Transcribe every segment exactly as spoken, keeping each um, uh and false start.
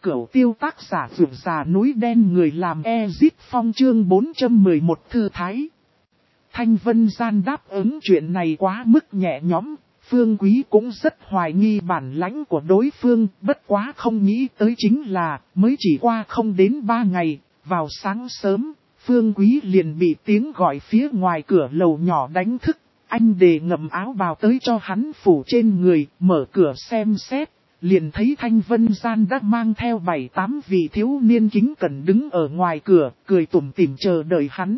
Cửu tiêu tác giả vượt già núi đen người làm Ezit Phong chương bốn trăm mười một thư thái. Thanh Vân Gian đáp ứng chuyện này quá mức nhẹ nhõm, Phương Quý cũng rất hoài nghi bản lãnh của đối phương, bất quá không nghĩ tới chính là, mới chỉ qua không đến ba ngày, vào sáng sớm, Phương Quý liền bị tiếng gọi phía ngoài cửa lầu nhỏ đánh thức, anh đề ngậm áo bào tới cho hắn phủ trên người, mở cửa xem xét. Liền thấy Thanh Vân Gian đã mang theo bảy tám vị thiếu niên kính cẩn đứng ở ngoài cửa, cười tủm tỉm chờ đợi hắn.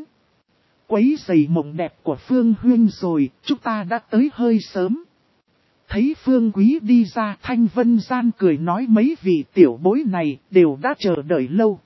Quấy rầy mộng đẹp của Phương Huyên rồi, chúng ta đã tới hơi sớm. Thấy Phương Quý đi ra, Thanh Vân Gian cười nói mấy vị tiểu bối này đều đã chờ đợi lâu.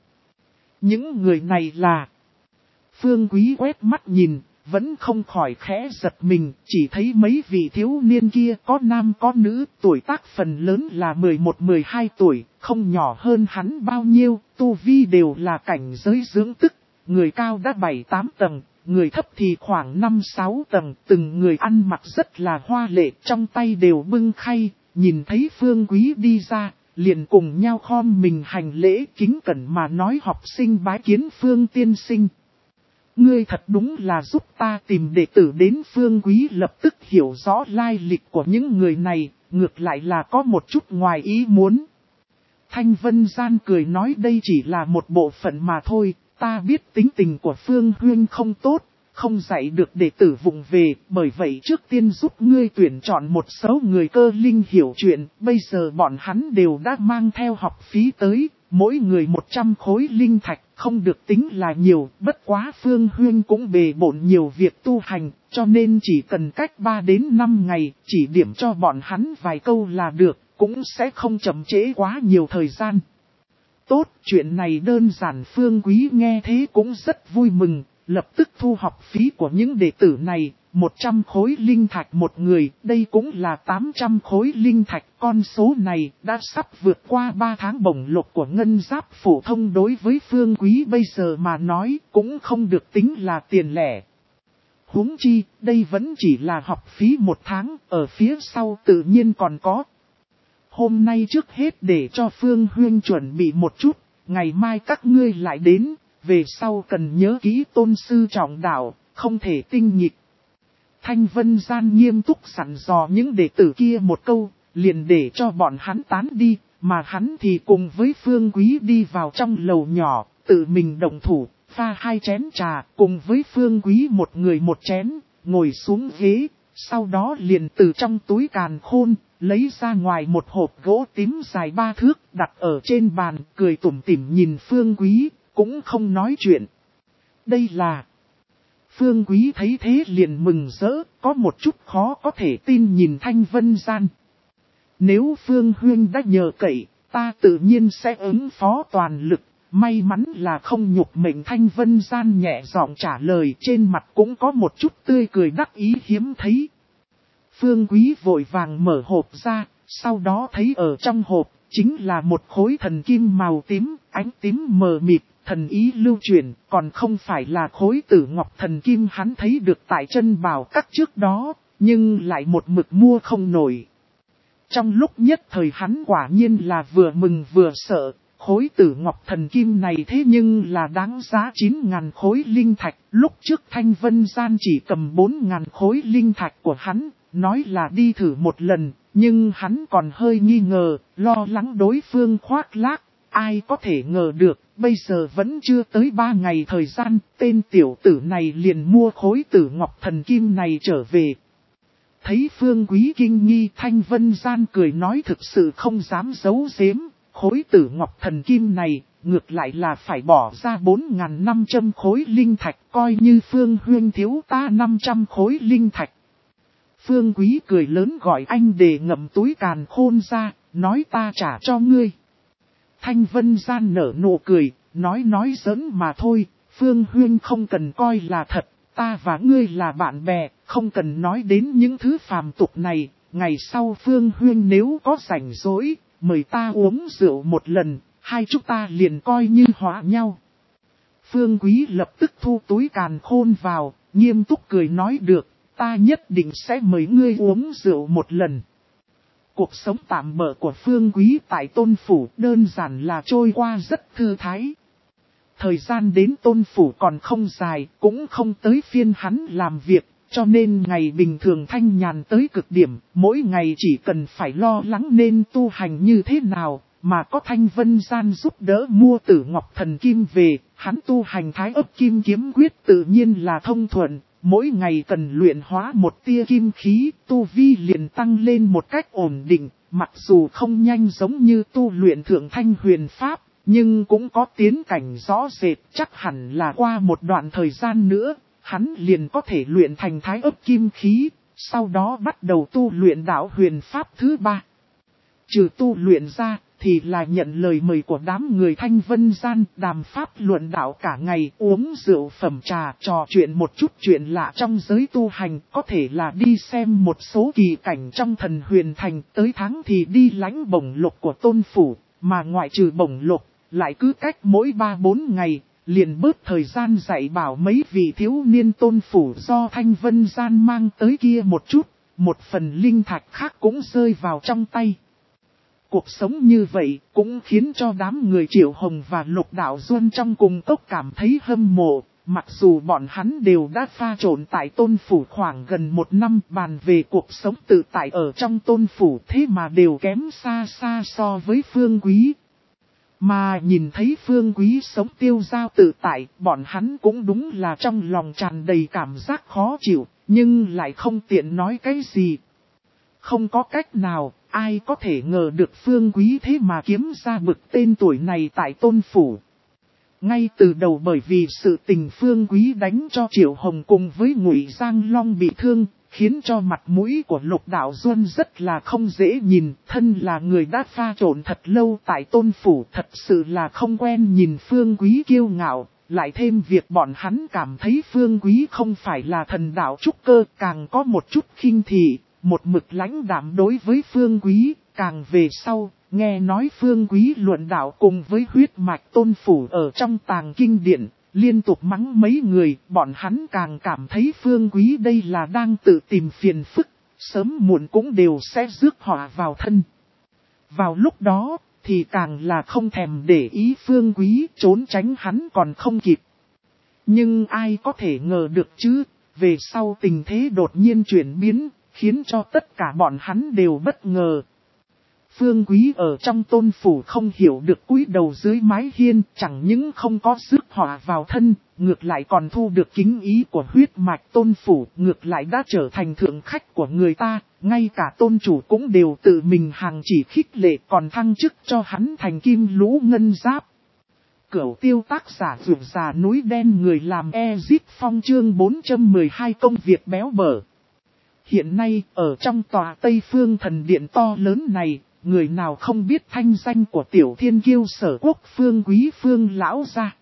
Những người này là... Phương Quý quét mắt nhìn, vẫn không khỏi khẽ giật mình, chỉ thấy mấy vị thiếu niên kia có nam có nữ, tuổi tác phần lớn là mười một mười hai tuổi, không nhỏ hơn hắn bao nhiêu, tu vi đều là cảnh giới dưỡng tức, người cao đã bảy tám tầng, người thấp thì khoảng năm sáu tầng, từng người ăn mặc rất là hoa lệ, trong tay đều bưng khay, nhìn thấy Phương Quý đi ra, liền cùng nhau khom mình hành lễ kính cẩn mà nói học sinh bái kiến Phương tiên sinh. Ngươi thật đúng là giúp ta tìm đệ tử đến. Phương Quý lập tức hiểu rõ lai lịch của những người này, ngược lại là có một chút ngoài ý muốn. Thanh Vân Gian cười nói đây chỉ là một bộ phận mà thôi, ta biết tính tình của Phương Huyên không tốt, không dạy được đệ tử vụng về, bởi vậy trước tiên giúp ngươi tuyển chọn một số người cơ linh hiểu chuyện, bây giờ bọn hắn đều đã mang theo học phí tới. Mỗi người một trăm khối linh thạch, không được tính là nhiều, bất quá Phương Huyên cũng bề bộn nhiều việc tu hành, cho nên chỉ cần cách ba đến năm ngày, chỉ điểm cho bọn hắn vài câu là được, cũng sẽ không chậm trễ quá nhiều thời gian. Tốt, chuyện này đơn giản. Phương Quý nghe thế cũng rất vui mừng, lập tức thu học phí của những đệ tử này. một trăm khối linh thạch một người, đây cũng là tám trăm khối linh thạch, con số này đã sắp vượt qua ba tháng bổng lộc của ngân giáp phổ thông, đối với Phương Quý bây giờ mà nói cũng không được tính là tiền lẻ. Huống chi, đây vẫn chỉ là học phí một tháng, ở phía sau tự nhiên còn có. Hôm nay trước hết để cho Phương Huyên chuẩn bị một chút, ngày mai các ngươi lại đến, về sau cần nhớ kỹ tôn sư trọng đạo, không thể tinh nhịp. Thanh Vân Gian nghiêm túc sẵn dò những đệ tử kia một câu, liền để cho bọn hắn tán đi, mà hắn thì cùng với Phương Quý đi vào trong lầu nhỏ, tự mình động thủ, pha hai chén trà, cùng với Phương Quý một người một chén, ngồi xuống ghế, sau đó liền từ trong túi càn khôn, lấy ra ngoài một hộp gỗ tím dài ba thước, đặt ở trên bàn, cười tủm tỉm nhìn Phương Quý, cũng không nói chuyện. Đây là... Phương Quý thấy thế liền mừng rỡ, có một chút khó có thể tin nhìn Thanh Vân Gian. Nếu Phương Huyên đã nhờ cậy, ta tự nhiên sẽ ứng phó toàn lực, may mắn là không nhục mệnh. Thanh Vân Gian nhẹ giọng trả lời, trên mặt cũng có một chút tươi cười đắc ý hiếm thấy. Phương Quý vội vàng mở hộp ra, sau đó thấy ở trong hộp, chính là một khối thần kim màu tím, ánh tím mờ mịt. Thần ý lưu truyền, còn không phải là khối tử ngọc thần kim hắn thấy được tại chân bảo các trước đó, nhưng lại một mực mua không nổi. Trong lúc nhất thời hắn quả nhiên là vừa mừng vừa sợ, khối tử ngọc thần kim này thế nhưng là đáng giá chín ngàn khối linh thạch, lúc trước Thanh Vân Gian chỉ cầm bốn ngàn khối linh thạch của hắn, nói là đi thử một lần, nhưng hắn còn hơi nghi ngờ, lo lắng đối phương khoác lác. Ai có thể ngờ được, bây giờ vẫn chưa tới ba ngày thời gian, tên tiểu tử này liền mua khối tử ngọc thần kim này trở về. Thấy Phương Quý kinh nghi, Thanh Vân Gian cười nói thực sự không dám giấu giếm, khối tử ngọc thần kim này, ngược lại là phải bỏ ra bốn nghìn năm trăm khối linh thạch, coi như Phương Huyên thiếu ta năm trăm khối linh thạch. Phương Quý cười lớn gọi anh để ngậm túi càn khôn ra, nói ta trả cho ngươi. Thanh Vân Gian nở nụ cười, nói nói giỡn mà thôi, Phương Huyên không cần coi là thật, ta và ngươi là bạn bè, không cần nói đến những thứ phàm tục này, ngày sau Phương Huyên nếu có rảnh rỗi, mời ta uống rượu một lần, hai chúng ta liền coi như hóa nhau. Phương Quý lập tức thu túi càn khôn vào, nghiêm túc cười nói được, ta nhất định sẽ mời ngươi uống rượu một lần. Cuộc sống tạm bợ của Phương Quý tại Tôn Phủ đơn giản là trôi qua rất thư thái. Thời gian đến Tôn Phủ còn không dài, cũng không tới phiên hắn làm việc, cho nên ngày bình thường thanh nhàn tới cực điểm, mỗi ngày chỉ cần phải lo lắng nên tu hành như thế nào, mà có Thanh Vân Gian giúp đỡ mua Tử Ngọc Thần Kim về, hắn tu hành Thái Ấp Kim Kiếm Quyết tự nhiên là thông thuận, mỗi ngày cần luyện hóa một tia kim khí, tu vi liền tăng lên một cách ổn định, mặc dù không nhanh giống như tu luyện Thượng Thanh Huyền Pháp, nhưng cũng có tiến cảnh rõ rệt, chắc hẳn là qua một đoạn thời gian nữa, hắn liền có thể luyện thành Thái Ấp Kim Khí, sau đó bắt đầu tu luyện đạo huyền pháp thứ ba. Trừ tu luyện ra, thì là nhận lời mời của đám người Thanh Vân Gian, đàm pháp luận đạo cả ngày, uống rượu phẩm trà, trò chuyện một chút chuyện lạ trong giới tu hành, có thể là đi xem một số kỳ cảnh trong Thần Huyền Thành, tới tháng thì đi lãnh bổng lộc của Tôn Phủ, mà ngoại trừ bổng lộc, lại cứ cách mỗi ba bốn ngày, liền bớt thời gian dạy bảo mấy vị thiếu niên Tôn Phủ do Thanh Vân Gian mang tới kia một chút, một phần linh thạch khác cũng rơi vào trong tay. Cuộc sống như vậy cũng khiến cho đám người Triệu Hồng và Lục Đạo Duân trong cùng tốc cảm thấy hâm mộ, mặc dù bọn hắn đều đã pha trộn tại Tôn Phủ khoảng gần một năm, bàn về cuộc sống tự tại ở trong Tôn Phủ thế mà đều kém xa xa so với Phương Quý. Mà nhìn thấy Phương Quý sống tiêu dao tự tại, bọn hắn cũng đúng là trong lòng tràn đầy cảm giác khó chịu, nhưng lại không tiện nói cái gì. Không có cách nào, ai có thể ngờ được Phương Quý thế mà kiếm ra bực tên tuổi này tại Tôn Phủ. Ngay từ đầu bởi vì sự tình Phương Quý đánh cho Triệu Hồng cùng với Ngụy Giang Long bị thương, khiến cho mặt mũi của Lục Đạo Duân rất là không dễ nhìn, thân là người đã pha trộn thật lâu tại Tôn Phủ, thật sự là không quen nhìn Phương Quý kiêu ngạo, lại thêm việc bọn hắn cảm thấy Phương Quý không phải là thần đạo trúc cơ, càng có một chút khinh thị, một mực lãnh đạm đối với Phương Quý, càng về sau, nghe nói Phương Quý luận đạo cùng với huyết mạch Tôn Phủ ở trong tàng kinh điện. Liên tục mắng mấy người, bọn hắn càng cảm thấy Phương Quý đây là đang tự tìm phiền phức, sớm muộn cũng đều sẽ rước họa vào thân. Vào lúc đó, thì càng là không thèm để ý Phương Quý, trốn tránh hắn còn không kịp. Nhưng ai có thể ngờ được chứ, về sau tình thế đột nhiên chuyển biến, khiến cho tất cả bọn hắn đều bất ngờ. Phương Quý ở trong Tôn Phủ không hiểu được cúi đầu dưới mái hiên, chẳng những không có rước họa vào thân, ngược lại còn thu được kính ý của huyết mạch Tôn Phủ, ngược lại đã trở thành thượng khách của người ta, ngay cả Tôn Chủ cũng đều tự mình hàng chỉ khích lệ, còn thăng chức cho hắn thành Kim Lũ Ngân Giáp. Cửu Tiêu tác giả Dược Già Núi Đen, người làm Ezip Phong, chương bốn trăm mười hai công việc béo bở. Hiện nay, ở trong tòa Tây Phương Thần Điện to lớn này, người nào không biết thanh danh của Tiểu Thiên Kiêu Sở Quốc Phương Quý Phương lão gia.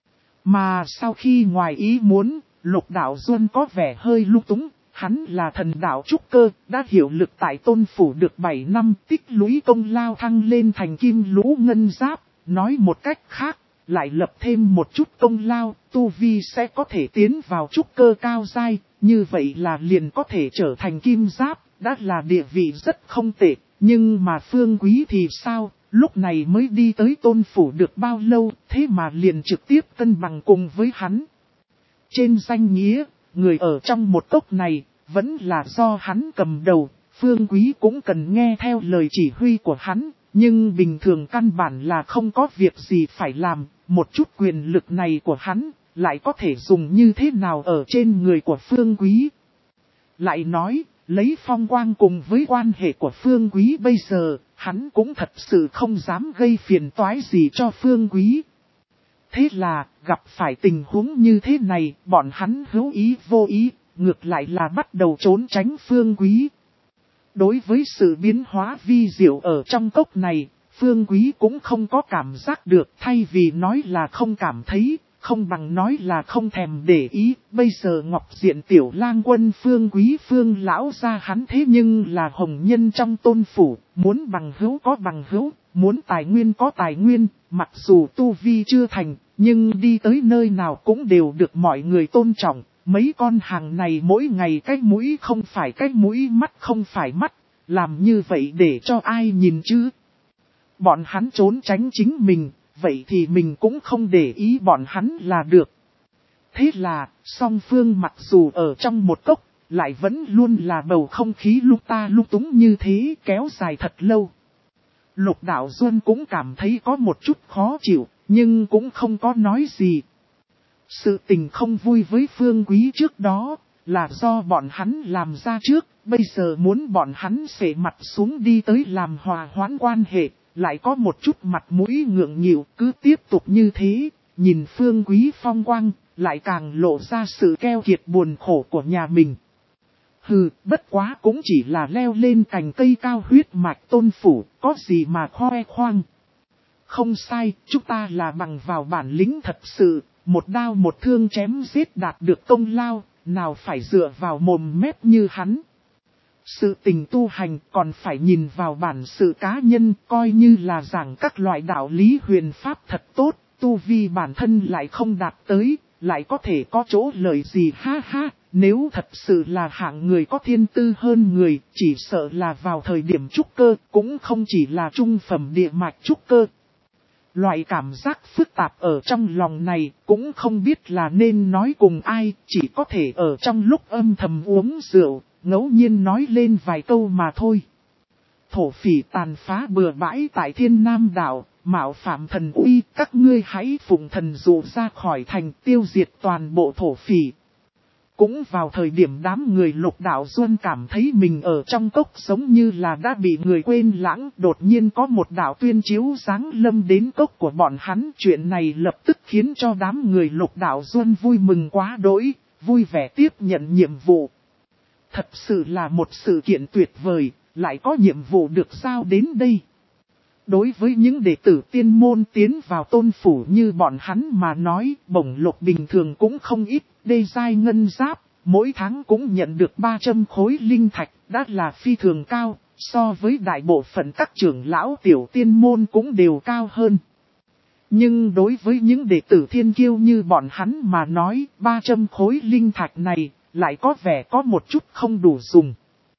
Mà sau khi ngoài ý muốn, Lục Đạo Duân có vẻ hơi lung túng, hắn là thần đạo trúc cơ, đã hiệu lực tại Tôn Phủ được bảy năm, tích lũy công lao thăng lên thành Kim Lũ Ngân Giáp, nói một cách khác, lại lập thêm một chút công lao, tu vi sẽ có thể tiến vào trúc cơ cao giai, như vậy là liền có thể trở thành Kim Giáp, đã là địa vị rất không tệ. Nhưng mà Phương Quý thì sao, lúc này mới đi tới Tôn Phủ được bao lâu, thế mà liền trực tiếp cân bằng cùng với hắn. Trên danh nghĩa, người ở trong một cốc này, vẫn là do hắn cầm đầu, Phương Quý cũng cần nghe theo lời chỉ huy của hắn, nhưng bình thường căn bản là không có việc gì phải làm, một chút quyền lực này của hắn, lại có thể dùng như thế nào ở trên người của Phương Quý. Lại nói, lấy phong quang cùng với quan hệ của Phương Quý bây giờ, hắn cũng thật sự không dám gây phiền toái gì cho Phương Quý. Thế là, gặp phải tình huống như thế này, bọn hắn hữu ý vô ý, ngược lại là bắt đầu trốn tránh Phương Quý. Đối với sự biến hóa vi diệu ở trong cốc này, Phương Quý cũng không có cảm giác được, thay vì nói là không cảm thấy, không bằng nói là không thèm để ý. Bây giờ Ngọc Diện Tiểu Lang Quân Phương Quý Phương lão gia hắn thế nhưng là hồng nhân trong Tôn Phủ, muốn bằng hữu có bằng hữu, muốn tài nguyên có tài nguyên, mặc dù tu vi chưa thành, nhưng đi tới nơi nào cũng đều được mọi người tôn trọng. Mấy con hàng này mỗi ngày cái mũi không phải cái mũi, mắt không phải mắt, làm như vậy để cho ai nhìn chứ? Bọn hắn trốn tránh chính mình, vậy thì mình cũng không để ý bọn hắn là được. Thế là, song phương mặc dù ở trong một cốc, lại vẫn luôn là bầu không khí lúc ta lúc túng như thế kéo dài thật lâu. Lục Đạo Duân cũng cảm thấy có một chút khó chịu, nhưng cũng không có nói gì. Sự tình không vui với Phương Quý trước đó, là do bọn hắn làm ra trước, bây giờ muốn bọn hắn xệ mặt xuống đi tới làm hòa hoãn quan hệ, lại có một chút mặt mũi ngượng nghịu, cứ tiếp tục như thế, nhìn Phương Quý phong quang, lại càng lộ ra sự keo kiệt buồn khổ của nhà mình. Hừ, bất quá cũng chỉ là leo lên cành cây cao huyết mạch Tôn phủ, có gì mà khoe khoang. Không sai, chúng ta là bằng vào bản lĩnh thật sự, một đao một thương chém giết đạt được công lao, nào phải dựa vào mồm mép như hắn. Sự tình tu hành còn phải nhìn vào bản sự cá nhân, coi như là giảng các loại đạo lý huyền pháp thật tốt, tu vi bản thân lại không đạt tới, lại có thể có chỗ lợi gì ha ha. Nếu thật sự là hạng người có thiên tư hơn người, chỉ sợ là vào thời điểm trúc cơ, cũng không chỉ là trung phẩm địa mạch trúc cơ. Loại cảm giác phức tạp ở trong lòng này, cũng không biết là nên nói cùng ai, chỉ có thể ở trong lúc âm thầm uống rượu, ngẫu nhiên nói lên vài câu mà thôi. Thổ phỉ tàn phá bừa bãi tại Thiên Nam đảo, mạo phạm thần uy, các ngươi hãy phụng thần dụ ra khỏi thành, tiêu diệt toàn bộ thổ phỉ. Cũng vào thời điểm đám người Lục Đạo Duân cảm thấy mình ở trong cốc giống như là đã bị người quên lãng, đột nhiên có một đạo tuyên chiếu giáng lâm đến cốc của bọn hắn. Chuyện này lập tức khiến cho đám người Lục Đạo Duân vui mừng quá đỗi, vui vẻ tiếp nhận nhiệm vụ. Thật sự là một sự kiện tuyệt vời, lại có nhiệm vụ được giao đến đây. Đối với những đệ tử tiên môn tiến vào Tôn phủ như bọn hắn mà nói, bổng lộc bình thường cũng không ít, đê giai ngân giáp, mỗi tháng cũng nhận được ba trăm khối linh thạch, đã là phi thường cao, so với đại bộ phận các trưởng lão tiểu tiên môn cũng đều cao hơn. Nhưng đối với những đệ tử thiên kiêu như bọn hắn mà nói, ba trăm khối linh thạch này, lại có vẻ có một chút không đủ dùng.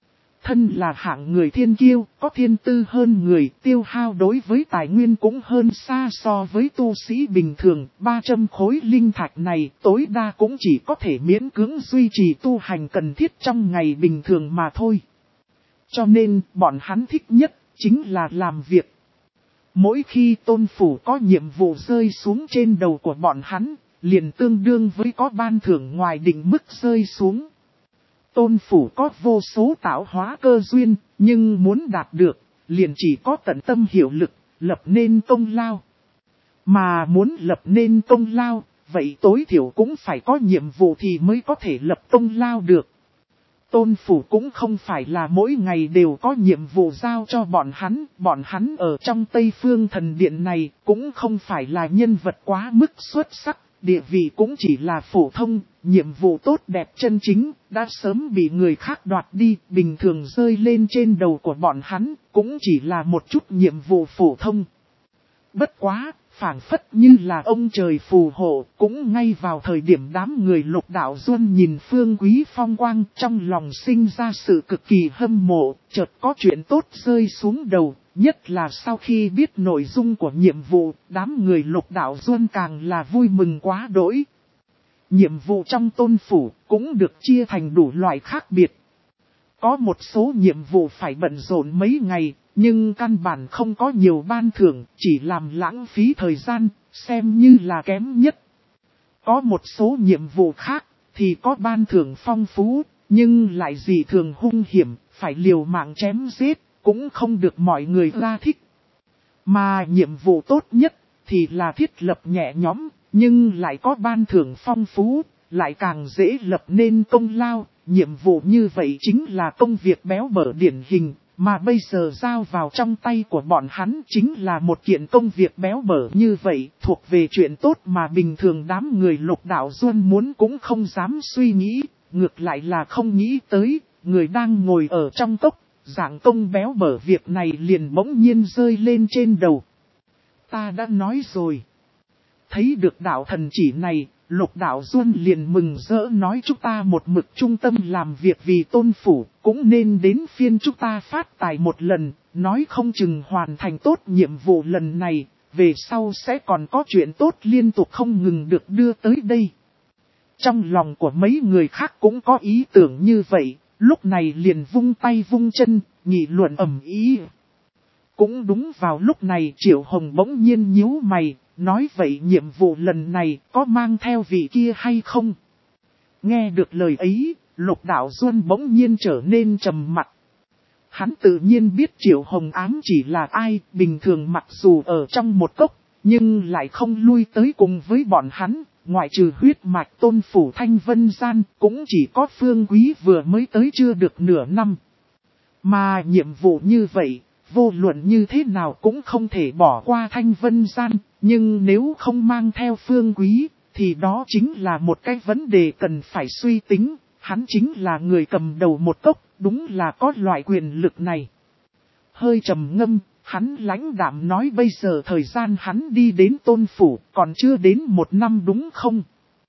Thân là hạng người thiên kiêu, có thiên tư hơn người, tiêu hao đối với tài nguyên cũng hơn xa so với tu sĩ bình thường. ba trăm khối linh thạch này tối đa cũng chỉ có thể miễn cưỡng duy trì tu hành cần thiết trong ngày bình thường mà thôi. Cho nên, bọn hắn thích nhất, chính là làm việc. Mỗi khi Tôn phủ có nhiệm vụ rơi xuống trên đầu của bọn hắn, liền tương đương với có ban thưởng ngoài định mức rơi xuống. Tôn phủ có vô số tạo hóa cơ duyên, nhưng muốn đạt được, liền chỉ có tận tâm hiểu lực, lập nên công lao. Mà muốn lập nên công lao, vậy tối thiểu cũng phải có nhiệm vụ thì mới có thể lập công lao được. Tôn phủ cũng không phải là mỗi ngày đều có nhiệm vụ giao cho bọn hắn, bọn hắn ở trong Tây Phương Thần Điện này cũng không phải là nhân vật quá mức xuất sắc. Địa vị cũng chỉ là phổ thông, nhiệm vụ tốt đẹp chân chính, đã sớm bị người khác đoạt đi, bình thường rơi lên trên đầu của bọn hắn, cũng chỉ là một chút nhiệm vụ phổ thông. Bất quá, phảng phất như là ông trời phù hộ, cũng ngay vào thời điểm đám người Lục Đạo Duân nhìn Phương Quý phong quang, trong lòng sinh ra sự cực kỳ hâm mộ, chợt có chuyện tốt rơi xuống đầu. Nhất là sau khi biết nội dung của nhiệm vụ, đám người Lục Đạo Duân càng là vui mừng quá đỗi. Nhiệm vụ trong Tôn phủ cũng được chia thành đủ loại khác biệt. Có một số nhiệm vụ phải bận rộn mấy ngày, nhưng căn bản không có nhiều ban thưởng, chỉ làm lãng phí thời gian, xem như là kém nhất. Có một số nhiệm vụ khác, thì có ban thưởng phong phú, nhưng lại dị thường hung hiểm, phải liều mạng chém giết. Cũng không được mọi người ra thích. Mà nhiệm vụ tốt nhất thì là thiết lập nhẹ nhõm, nhưng lại có ban thưởng phong phú, lại càng dễ lập nên công lao. Nhiệm vụ như vậy chính là công việc béo bở điển hình, mà bây giờ giao vào trong tay của bọn hắn chính là một kiện công việc béo bở như vậy, thuộc về chuyện tốt mà bình thường đám người Lục Đạo Duân muốn cũng không dám suy nghĩ, ngược lại là không nghĩ tới, người đang ngồi ở trong cốc. Dạng công béo bở việc này liền bỗng nhiên rơi lên trên đầu. Ta đã nói rồi. Thấy được đạo thần chỉ này, Lục Đạo Duân liền mừng rỡ nói chúng ta một mực trung tâm làm việc vì tôn phủ, cũng nên đến phiên chúng ta phát tài một lần, nói không chừng hoàn thành tốt nhiệm vụ lần này, về sau sẽ còn có chuyện tốt liên tục không ngừng được đưa tới đây. Trong lòng của mấy người khác cũng có ý tưởng như vậy, lúc này liền vung tay vung chân, nghị luận ầm ĩ. Cũng đúng vào lúc này Triệu Hồng bỗng nhiên nhíu mày, nói vậy nhiệm vụ lần này có mang theo vị kia hay không? Nghe được lời ấy, Lục Đạo Duân bỗng nhiên trở nên trầm mặc. Hắn tự nhiên biết Triệu Hồng ám chỉ là ai, bình thường mặc dù ở trong một cốc, nhưng lại không lui tới cùng với bọn hắn, ngoại trừ huyết mạch tôn phủ Thanh Vân Gian, cũng chỉ có Phương Quý vừa mới tới chưa được nửa năm. Mà nhiệm vụ như vậy, vô luận như thế nào cũng không thể bỏ qua Thanh Vân Gian, nhưng nếu không mang theo Phương Quý, thì đó chính là một cái vấn đề cần phải suy tính, hắn chính là người cầm đầu một cốc, đúng là có loại quyền lực này. Hơi trầm ngâm, hắn lãnh đạm nói bây giờ thời gian hắn đi đến tôn phủ, còn chưa đến một năm đúng không?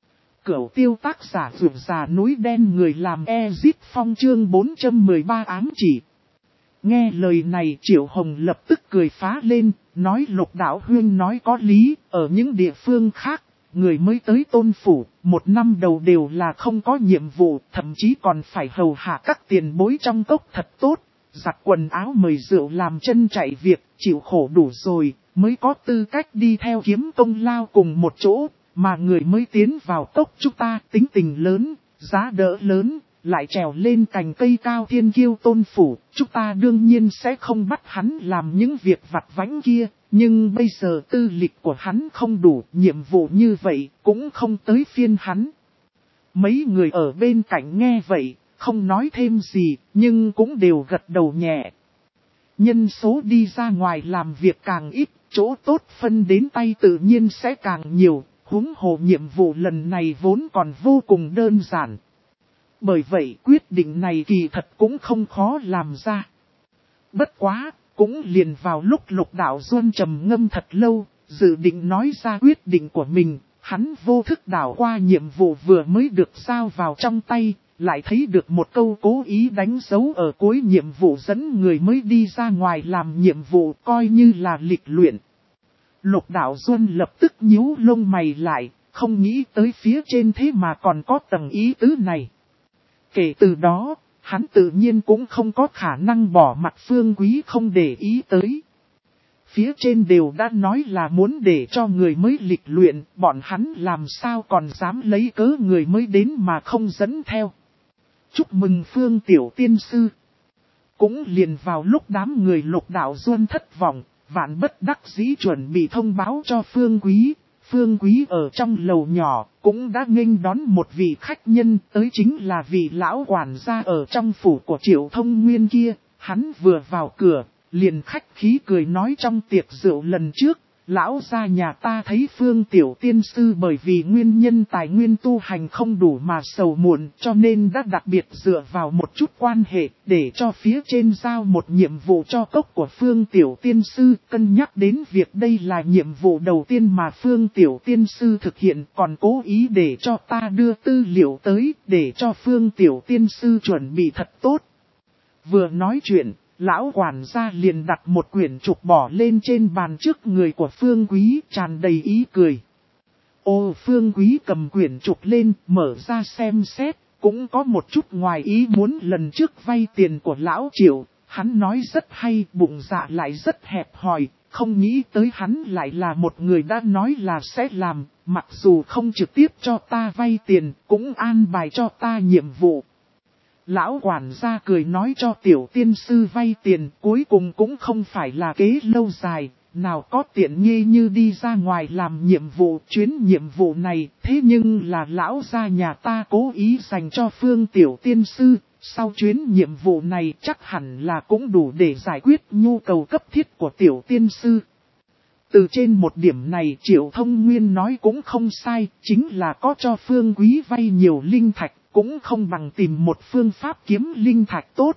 Cửu tiêu tác giả vượt già núi đen người làm Ezit Phong chương bốn trăm mười ba ám chỉ. Nghe lời này Triệu Hồng lập tức cười phá lên, nói Lục Đạo Huyên nói có lý, ở những địa phương khác, người mới tới tôn phủ, một năm đầu đều là không có nhiệm vụ, thậm chí còn phải hầu hạ các tiền bối trong cốc thật tốt, giặt quần áo mời rượu làm chân chạy việc, chịu khổ đủ rồi, mới có tư cách đi theo kiếm công lao cùng một chỗ, mà người mới tiến vào cốc chúng ta tính tình lớn, giá đỡ lớn. Lại trèo lên cành cây cao thiên kiêu tôn phủ, chúng ta đương nhiên sẽ không bắt hắn làm những việc vặt vãnh kia, nhưng bây giờ tư lịch của hắn không đủ, nhiệm vụ như vậy cũng không tới phiên hắn. Mấy người ở bên cạnh nghe vậy, không nói thêm gì, nhưng cũng đều gật đầu nhẹ. Nhân số đi ra ngoài làm việc càng ít, chỗ tốt phân đến tay tự nhiên sẽ càng nhiều, huống hồ nhiệm vụ lần này vốn còn vô cùng đơn giản. Bởi vậy quyết định này kỳ thật cũng không khó làm ra. Bất quá, cũng liền vào lúc Lục Đạo Duân trầm ngâm thật lâu, dự định nói ra quyết định của mình, hắn vô thức đảo qua nhiệm vụ vừa mới được giao vào trong tay, lại thấy được một câu cố ý đánh dấu ở cuối nhiệm vụ dẫn người mới đi ra ngoài làm nhiệm vụ coi như là lịch luyện. Lục Đạo Duân lập tức nhíu lông mày lại, không nghĩ tới phía trên thế mà còn có tầng ý tứ này. Kể từ đó, hắn tự nhiên cũng không có khả năng bỏ mặt Phương Quý không để ý tới. Phía trên đều đã nói là muốn để cho người mới lịch luyện, bọn hắn làm sao còn dám lấy cớ người mới đến mà không dẫn theo. Chúc mừng Phương Tiểu Tiên Sư. Cũng liền vào lúc đám người Lục Đạo Duân thất vọng, vạn bất đắc dĩ chuẩn bị thông báo cho Phương Quý. Phương Quý ở trong lầu nhỏ, cũng đã nghênh đón một vị khách nhân, tới chính là vị lão quản gia ở trong phủ của Triệu Thông Nguyên kia. Hắn vừa vào cửa, liền khách khí cười nói trong tiệc rượu lần trước, lão gia nhà ta thấy Phương Tiểu Tiên Sư bởi vì nguyên nhân tài nguyên tu hành không đủ mà sầu muộn, cho nên đã đặc biệt dựa vào một chút quan hệ, để cho phía trên giao một nhiệm vụ cho cốc của Phương Tiểu Tiên Sư, cân nhắc đến việc đây là nhiệm vụ đầu tiên mà Phương Tiểu Tiên Sư thực hiện, còn cố ý để cho ta đưa tư liệu tới, để cho Phương Tiểu Tiên Sư chuẩn bị thật tốt. Vừa nói chuyện, lão quản gia liền đặt một quyển trục bỏ lên trên bàn trước người của Phương Quý, tràn đầy ý cười. Ô Phương Quý cầm quyển trục lên, mở ra xem xét, cũng có một chút ngoài ý muốn lần trước vay tiền của lão Triệu. Hắn nói rất hay, bụng dạ lại rất hẹp hòi, không nghĩ tới hắn lại là một người đã nói là sẽ làm, mặc dù không trực tiếp cho ta vay tiền, cũng an bài cho ta nhiệm vụ. Lão quản gia cười nói cho Tiểu Tiên Sư vay tiền cuối cùng cũng không phải là kế lâu dài, nào có tiện nghi như đi ra ngoài làm nhiệm vụ. Chuyến nhiệm vụ này thế nhưng là lão gia nhà ta cố ý dành cho Phương Tiểu Tiên Sư, sau chuyến nhiệm vụ này chắc hẳn là cũng đủ để giải quyết nhu cầu cấp thiết của Tiểu Tiên Sư. Từ trên một điểm này Triệu Thông Nguyên nói cũng không sai, chính là có cho Phương Quý vay nhiều linh thạch, cũng không bằng tìm một phương pháp kiếm linh thạch tốt.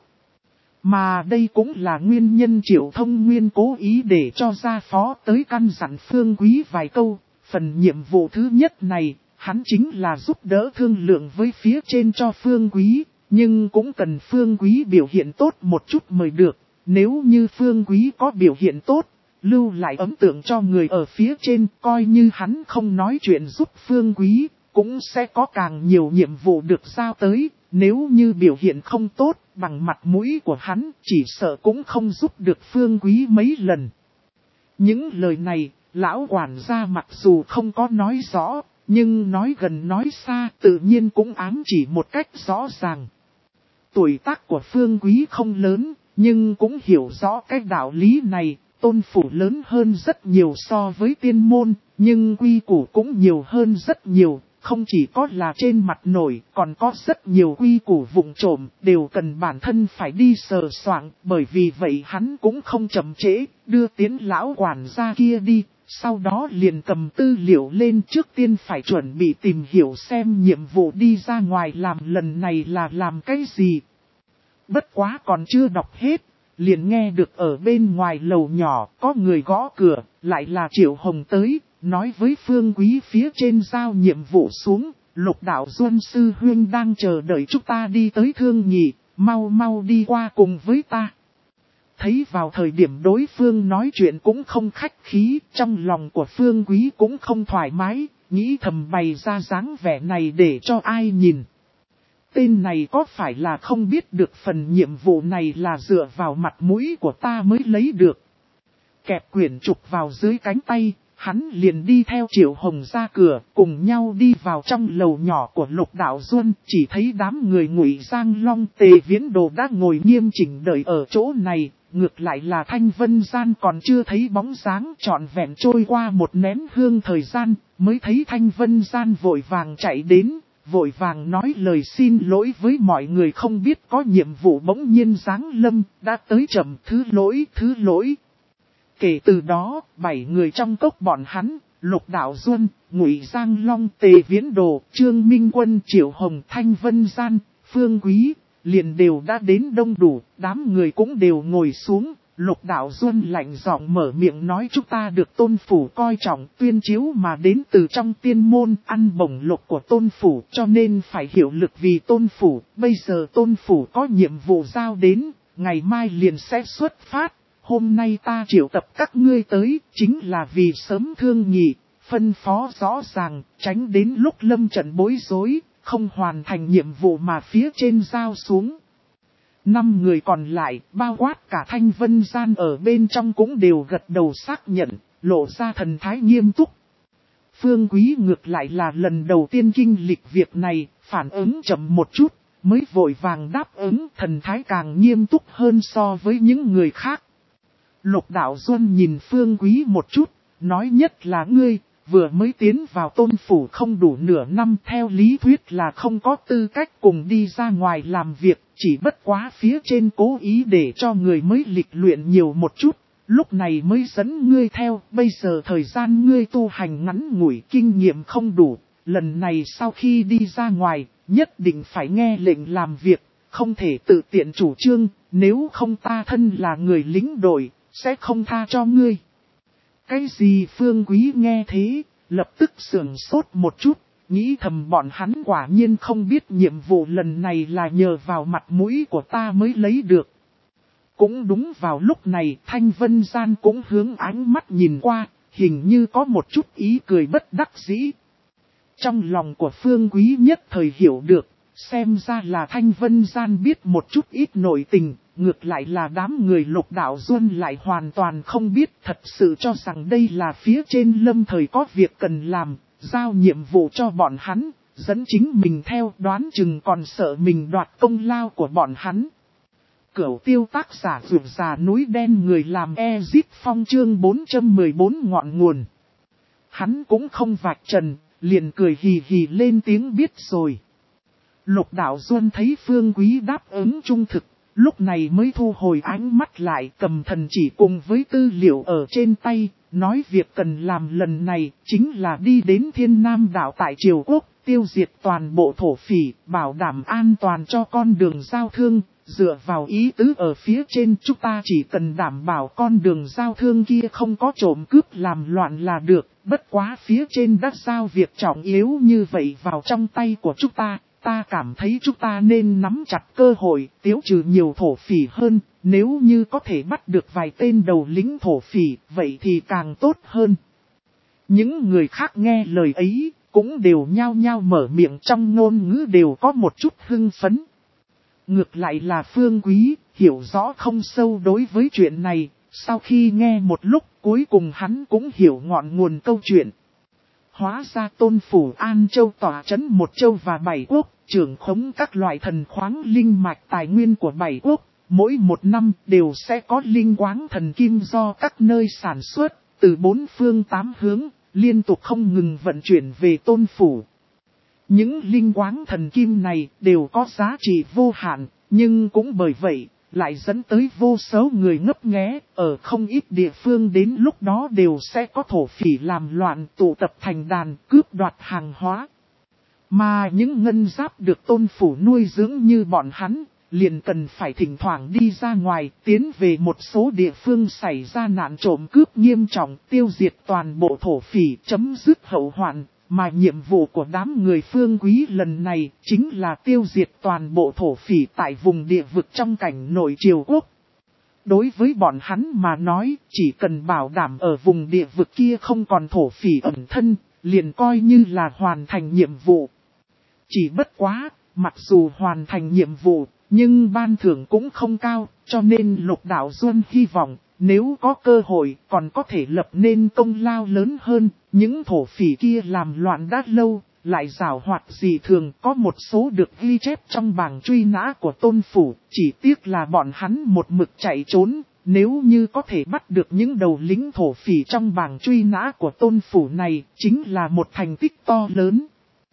Mà đây cũng là nguyên nhân Triệu Thông Nguyên cố ý để cho gia phó tới căn dặn Phương Quý vài câu. Phần nhiệm vụ thứ nhất này, Hắn chính là giúp đỡ thương lượng với phía trên cho Phương Quý, nhưng cũng cần Phương Quý biểu hiện tốt một chút mới được. Nếu như Phương Quý có biểu hiện tốt, lưu lại ấn tượng cho người ở phía trên, coi như hắn không nói chuyện giúp Phương Quý, cũng sẽ có càng nhiều nhiệm vụ được giao tới. Nếu như biểu hiện không tốt, bằng mặt mũi của hắn, chỉ sợ cũng không giúp được Phương Quý mấy lần. Những lời này, lão quản gia mặc dù không có nói rõ, nhưng nói gần nói xa tự nhiên cũng ám chỉ một cách rõ ràng. Tuổi tác của Phương Quý không lớn, nhưng cũng hiểu rõ cái đạo lý này. Tôn phủ lớn hơn rất nhiều so với tiên môn, nhưng quy củ cũng nhiều hơn rất nhiều. Không chỉ có là trên mặt nổi, còn có rất nhiều quy củ vụng trộm, đều cần bản thân phải đi sờ soạng. Bởi vì vậy hắn cũng không chậm trễ, đưa tiến lão quản gia kia đi. Sau đó liền cầm tư liệu lên, trước tiên phải chuẩn bị tìm hiểu xem nhiệm vụ đi ra ngoài làm lần này là làm cái gì. Bất quá còn chưa đọc hết, liền nghe được ở bên ngoài lầu nhỏ có người gõ cửa, lại là Triệu Hồng tới, nói với Phương Quý phía trên giao nhiệm vụ xuống, Lục đạo Duân sư huynh đang chờ đợi chúng ta đi tới Thương Nhị, mau mau đi qua cùng với ta. Thấy vào thời điểm đối phương nói chuyện cũng không khách khí, trong lòng của Phương Quý cũng không thoải mái, nghĩ thầm bày ra dáng vẻ này để cho ai nhìn. Tên này có phải là không biết được phần nhiệm vụ này là dựa vào mặt mũi của ta mới lấy được. Kẹp quyển trục vào dưới cánh tay, hắn liền đi theo Triệu Hồng ra cửa, cùng nhau đi vào trong lầu nhỏ của Lục đạo Duân, chỉ thấy đám người Ngụy Giang Long Tề Viễn Đồ đã ngồi nghiêm chỉnh đợi ở chỗ này, ngược lại là Thanh Vân Gian còn chưa thấy bóng dáng, trọn vẹn trôi qua một nén hương thời gian, mới thấy Thanh Vân Gian vội vàng chạy đến, vội vàng nói lời xin lỗi với mọi người không biết có nhiệm vụ bỗng nhiên giáng lâm, đã tới chậm, thứ lỗi, thứ lỗi. Kể từ đó, bảy người trong cốc bọn hắn, Lục đạo Duân, Ngụy Giang Long, Tề Viễn Đồ, Trương Minh Quân, Triệu Hồng, Thanh Vân Gian, Phương Quý, liền đều đã đến đông đủ, đám người cũng đều ngồi xuống. Lục đạo Duân lạnh giọng mở miệng nói chúng ta được Tôn phủ coi trọng, tuyên chiếu mà đến từ trong tiên môn, ăn bổng lộc của Tôn phủ, cho nên phải hiệu lực vì Tôn phủ. Bây giờ Tôn phủ có nhiệm vụ giao đến, ngày mai liền sẽ xuất phát. Hôm nay ta triệu tập các ngươi tới, chính là vì sớm thương nghị, phân phó rõ ràng, tránh đến lúc lâm trận bối rối, không hoàn thành nhiệm vụ mà phía trên giao xuống. Năm người còn lại, bao quát cả Thanh Vân Gian ở bên trong cũng đều gật đầu xác nhận, lộ ra thần thái nghiêm túc. Phương Quý ngược lại là lần đầu tiên kinh lịch việc này, phản ứng chậm một chút, mới vội vàng đáp ứng, thần thái càng nghiêm túc hơn so với những người khác. Lục đạo Duân nhìn Phương Quý một chút, nói nhất là ngươi, vừa mới tiến vào Tôn phủ không đủ nửa năm, theo lý thuyết là không có tư cách cùng đi ra ngoài làm việc, chỉ bất quá phía trên cố ý để cho người mới lịch luyện nhiều một chút, lúc này mới dẫn ngươi theo, bây giờ thời gian ngươi tu hành ngắn ngủi, kinh nghiệm không đủ, lần này sau khi đi ra ngoài, nhất định phải nghe lệnh làm việc, không thể tự tiện chủ trương, nếu không ta thân là người lính đội, sẽ không tha cho ngươi. Cái gì? Phương Quý nghe thế, lập tức sưởng sốt một chút, nghĩ thầm bọn hắn quả nhiên không biết nhiệm vụ lần này là nhờ vào mặt mũi của ta mới lấy được. Cũng đúng vào lúc này, Thanh Vân Gian cũng hướng ánh mắt nhìn qua, hình như có một chút ý cười bất đắc dĩ. Trong lòng của Phương Quý nhất thời hiểu được, xem ra là Thanh Vân Gian biết một chút ít nội tình, ngược lại là đám người Lục đạo Duân lại hoàn toàn không biết, thật sự cho rằng đây là phía trên lâm thời có việc cần làm, giao nhiệm vụ cho bọn hắn, dẫn chính mình theo, đoán chừng còn sợ mình đoạt công lao của bọn hắn. Cửu Tiêu tác giả Dược Già Núi Đen người làm Ezip Phong chương bốn trăm mười bốn ngọn nguồn. Hắn cũng không vạch trần, liền cười hì hì lên tiếng biết rồi. Lục đạo Duân thấy Phương Quý đáp ứng trung thực, lúc này mới thu hồi ánh mắt lại, cầm thần chỉ cùng với tư liệu ở trên tay, nói việc cần làm lần này chính là đi đến Thiên Nam đảo tại Triều Quốc, tiêu diệt toàn bộ thổ phỉ, bảo đảm an toàn cho con đường giao thương. Dựa vào ý tứ ở phía trên, chúng ta chỉ cần đảm bảo con đường giao thương kia không có trộm cướp làm loạn là được, bất quá phía trên đã giao việc trọng yếu như vậy vào trong tay của chúng ta, ta cảm thấy chúng ta nên nắm chặt cơ hội, tiêu trừ nhiều thổ phỉ hơn, nếu như có thể bắt được vài tên đầu lĩnh thổ phỉ, vậy thì càng tốt hơn. Những người khác nghe lời ấy, cũng đều nhao nhao mở miệng, trong ngôn ngữ đều có một chút hưng phấn. Ngược lại là Phương Quý, hiểu rõ không sâu đối với chuyện này, sau khi nghe một lúc cuối cùng hắn cũng hiểu ngọn nguồn câu chuyện. Hóa ra Tôn Phủ An Châu tỏa trấn một châu và bảy quốc, trưởng khống các loại thần khoáng linh mạch tài nguyên của bảy quốc, mỗi một năm đều sẽ có linh quáng thần kim do các nơi sản xuất, từ bốn phương tám hướng, liên tục không ngừng vận chuyển về Tôn Phủ. Những linh quáng thần kim này đều có giá trị vô hạn, nhưng cũng bởi vậy, lại dẫn tới vô số người ngấp nghé, ở không ít địa phương đến lúc đó đều sẽ có thổ phỉ làm loạn tụ tập thành đàn cướp đoạt hàng hóa. Mà những ngân giáp được Tôn Phủ nuôi dưỡng như bọn hắn, liền cần phải thỉnh thoảng đi ra ngoài, tiến về một số địa phương xảy ra nạn trộm cướp nghiêm trọng, tiêu diệt toàn bộ thổ phỉ, chấm dứt hậu hoạn. Mà nhiệm vụ của đám người Phương Quý lần này chính là tiêu diệt toàn bộ thổ phỉ tại vùng địa vực trong cảnh nội triều quốc. Đối với bọn hắn mà nói, chỉ cần bảo đảm ở vùng địa vực kia không còn thổ phỉ ẩn thân, liền coi như là hoàn thành nhiệm vụ. Chỉ bất quá, mặc dù hoàn thành nhiệm vụ, nhưng ban thưởng cũng không cao, cho nên Lục Đạo Duân hy vọng, nếu có cơ hội còn có thể lập nên công lao lớn hơn. Những thổ phỉ kia làm loạn đã lâu, lại giảo hoạt dị thường, có một số được ghi chép trong bảng truy nã của Tôn Phủ, chỉ tiếc là bọn hắn một mực chạy trốn. Nếu như có thể bắt được những đầu lính thổ phỉ trong bảng truy nã của Tôn Phủ này, chính là một thành tích to lớn.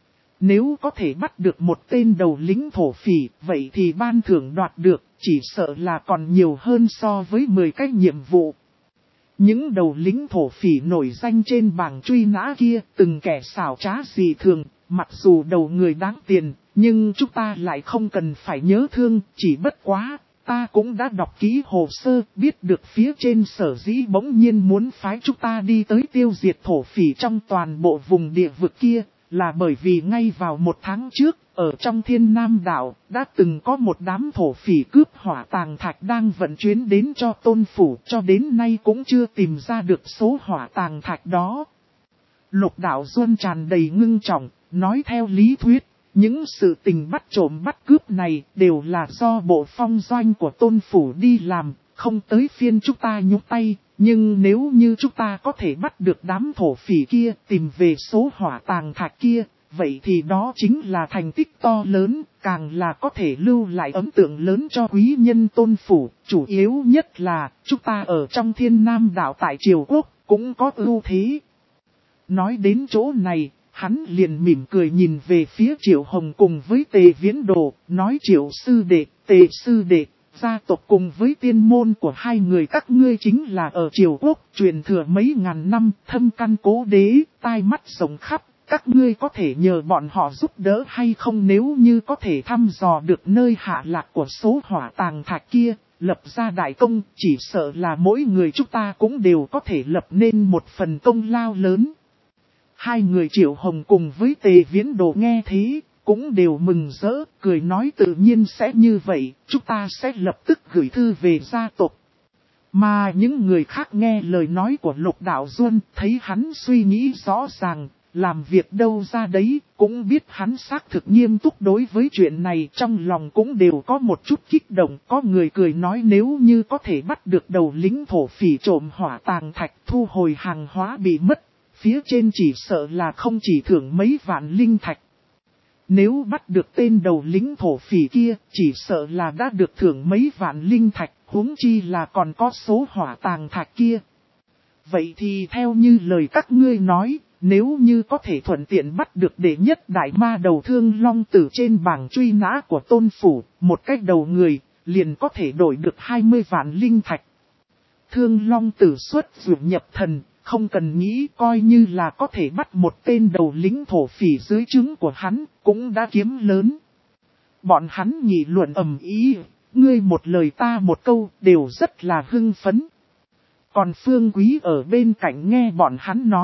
Nếu có thể bắt được một tên đầu lính thổ phỉ, vậy thì ban thưởng đoạt được, chỉ sợ là còn nhiều hơn so với mười cái nhiệm vụ. Những đầu lính thổ phỉ nổi danh trên bảng truy nã kia, từng kẻ xảo trá dị thường, mặc dù đầu người đáng tiền, nhưng chúng ta lại không cần phải nhớ thương, chỉ bất quá, ta cũng đã đọc kỹ hồ sơ, biết được phía trên sở dĩ bỗng nhiên muốn phái chúng ta đi tới tiêu diệt thổ phỉ trong toàn bộ vùng địa vực kia, là bởi vì ngay vào một tháng trước, ở trong Thiên Nam Đảo, đã từng có một đám thổ phỉ cướp hỏa tàng thạch đang vận chuyển đến cho Tôn Phủ, cho đến nay cũng chưa tìm ra được số hỏa tàng thạch đó. Lục Đạo Duân tràn đầy ngưng trọng, nói theo lý thuyết, những sự tình bắt trộm bắt cướp này đều là do bộ phong doanh của Tôn Phủ đi làm, không tới phiên chúng ta nhúc tay. Nhưng nếu như chúng ta có thể bắt được đám thổ phỉ kia, tìm về số hỏa tàng thạch kia, vậy thì đó chính là thành tích to lớn, càng là có thể lưu lại ấn tượng lớn cho quý nhân Tôn Phủ. Chủ yếu nhất là, chúng ta ở trong Thiên Nam Đảo tại Triều Quốc, cũng có ưu thế. Nói đến chỗ này, hắn liền mỉm cười nhìn về phía Triệu Hồng cùng với Tề Viễn Đồ, nói Triệu sư đệ, Tề sư đệ. Gia tộc cùng với tiên môn của hai người các ngươi chính là ở Triều Quốc, truyền thừa mấy ngàn năm, thâm căn cố đế, tai mắt rộng khắp, các ngươi có thể nhờ bọn họ giúp đỡ hay không, nếu như có thể thăm dò được nơi hạ lạc của số hỏa tàng thạch kia, lập ra đại công, chỉ sợ là mỗi người chúng ta cũng đều có thể lập nên một phần công lao lớn. Hai người Triệu Hồng cùng với Tề Viễn Đồ nghe thế, cũng đều mừng rỡ, cười nói tự nhiên sẽ như vậy, chúng ta sẽ lập tức gửi thư về gia tộc. Mà những người khác nghe lời nói của Lục Đạo Duân, thấy hắn suy nghĩ rõ ràng, làm việc đâu ra đấy, cũng biết hắn xác thực nghiêm túc đối với chuyện này, trong lòng cũng đều có một chút kích động. Có người cười nói nếu như có thể bắt được đầu lính thổ phỉ trộm hỏa tàng thạch, thu hồi hàng hóa bị mất, phía trên chỉ sợ là không chỉ thưởng mấy vạn linh thạch. Nếu bắt được tên đầu lính thổ phỉ kia, chỉ sợ là đã được thưởng mấy vạn linh thạch, huống chi là còn có số hỏa tàng thạch kia. Vậy thì theo như lời các ngươi nói, nếu như có thể thuận tiện bắt được đệ nhất đại ma đầu Thương Long Tử trên bảng truy nã của Tôn Phủ, một cách đầu người, liền có thể đổi được hai mươi vạn linh thạch. Thương Long Tử xuất dụ nhập thần. Không cần nghĩ, coi như là có thể bắt một tên đầu lính thổ phỉ dưới trướng của hắn, cũng đã kiếm lớn. Bọn hắn nghị luận ầm ĩ, ngươi một lời ta một câu, đều rất là hưng phấn. Còn Phương Quý ở bên cạnh nghe bọn hắn nói,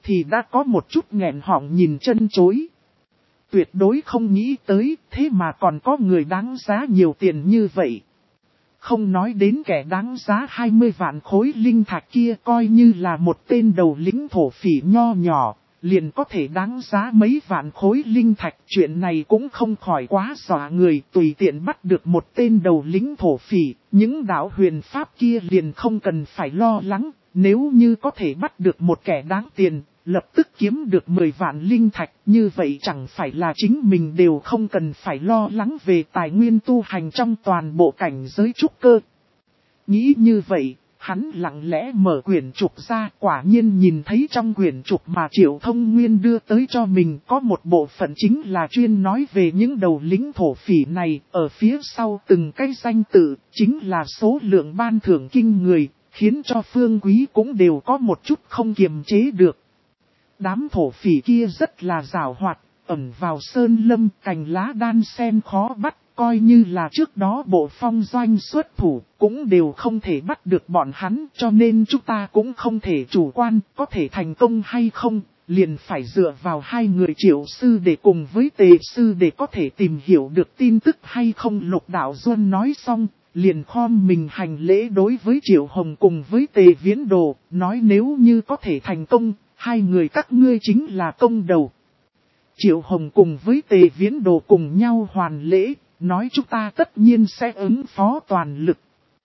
thì đã có một chút nghẹn họng nhìn chân chối. Tuyệt đối không nghĩ tới, thế mà còn có người đáng giá nhiều tiền như vậy. Không nói đến kẻ đáng giá hai mươi vạn khối linh thạch kia, coi như là một tên đầu lĩnh thổ phỉ nho nhỏ, liền có thể đáng giá mấy vạn khối linh thạch. Chuyện này cũng không khỏi quá dọa người, tùy tiện bắt được một tên đầu lĩnh thổ phỉ, những đạo huyền pháp kia liền không cần phải lo lắng. Nếu như có thể bắt được một kẻ đáng tiền, lập tức kiếm được mười vạn linh thạch, như vậy chẳng phải là chính mình đều không cần phải lo lắng về tài nguyên tu hành trong toàn bộ cảnh giới trúc cơ. Nghĩ như vậy, hắn lặng lẽ mở quyển trục ra, quả nhiên nhìn thấy trong quyển trục mà Triệu Thông Nguyên đưa tới cho mình có một bộ phận chính là chuyên nói về những đầu lĩnh thổ phỉ này, ở phía sau từng cái danh tự, chính là số lượng ban thưởng kinh người, khiến cho Phương Quý cũng đều có một chút không kiềm chế được. Đám thổ phỉ kia rất là giàu hoạt, ẩn vào sơn lâm, cành lá đan sen khó bắt, coi như là trước đó bộ phong doanh xuất thủ, cũng đều không thể bắt được bọn hắn, cho nên chúng ta cũng không thể chủ quan, có thể thành công hay không, liền phải dựa vào hai người Triệu sư để cùng với Tề sư để có thể tìm hiểu được tin tức hay không. Lục Đạo Duân nói xong, liền khom mình hành lễ đối với Triệu Hồng cùng với Tề Viễn Đồ, nói nếu như có thể thành công, hai người các ngươi chính là công đầu. Triệu Hồng cùng với Tề Viễn Đồ cùng nhau hoàn lễ, nói chúng ta tất nhiên sẽ ứng phó toàn lực.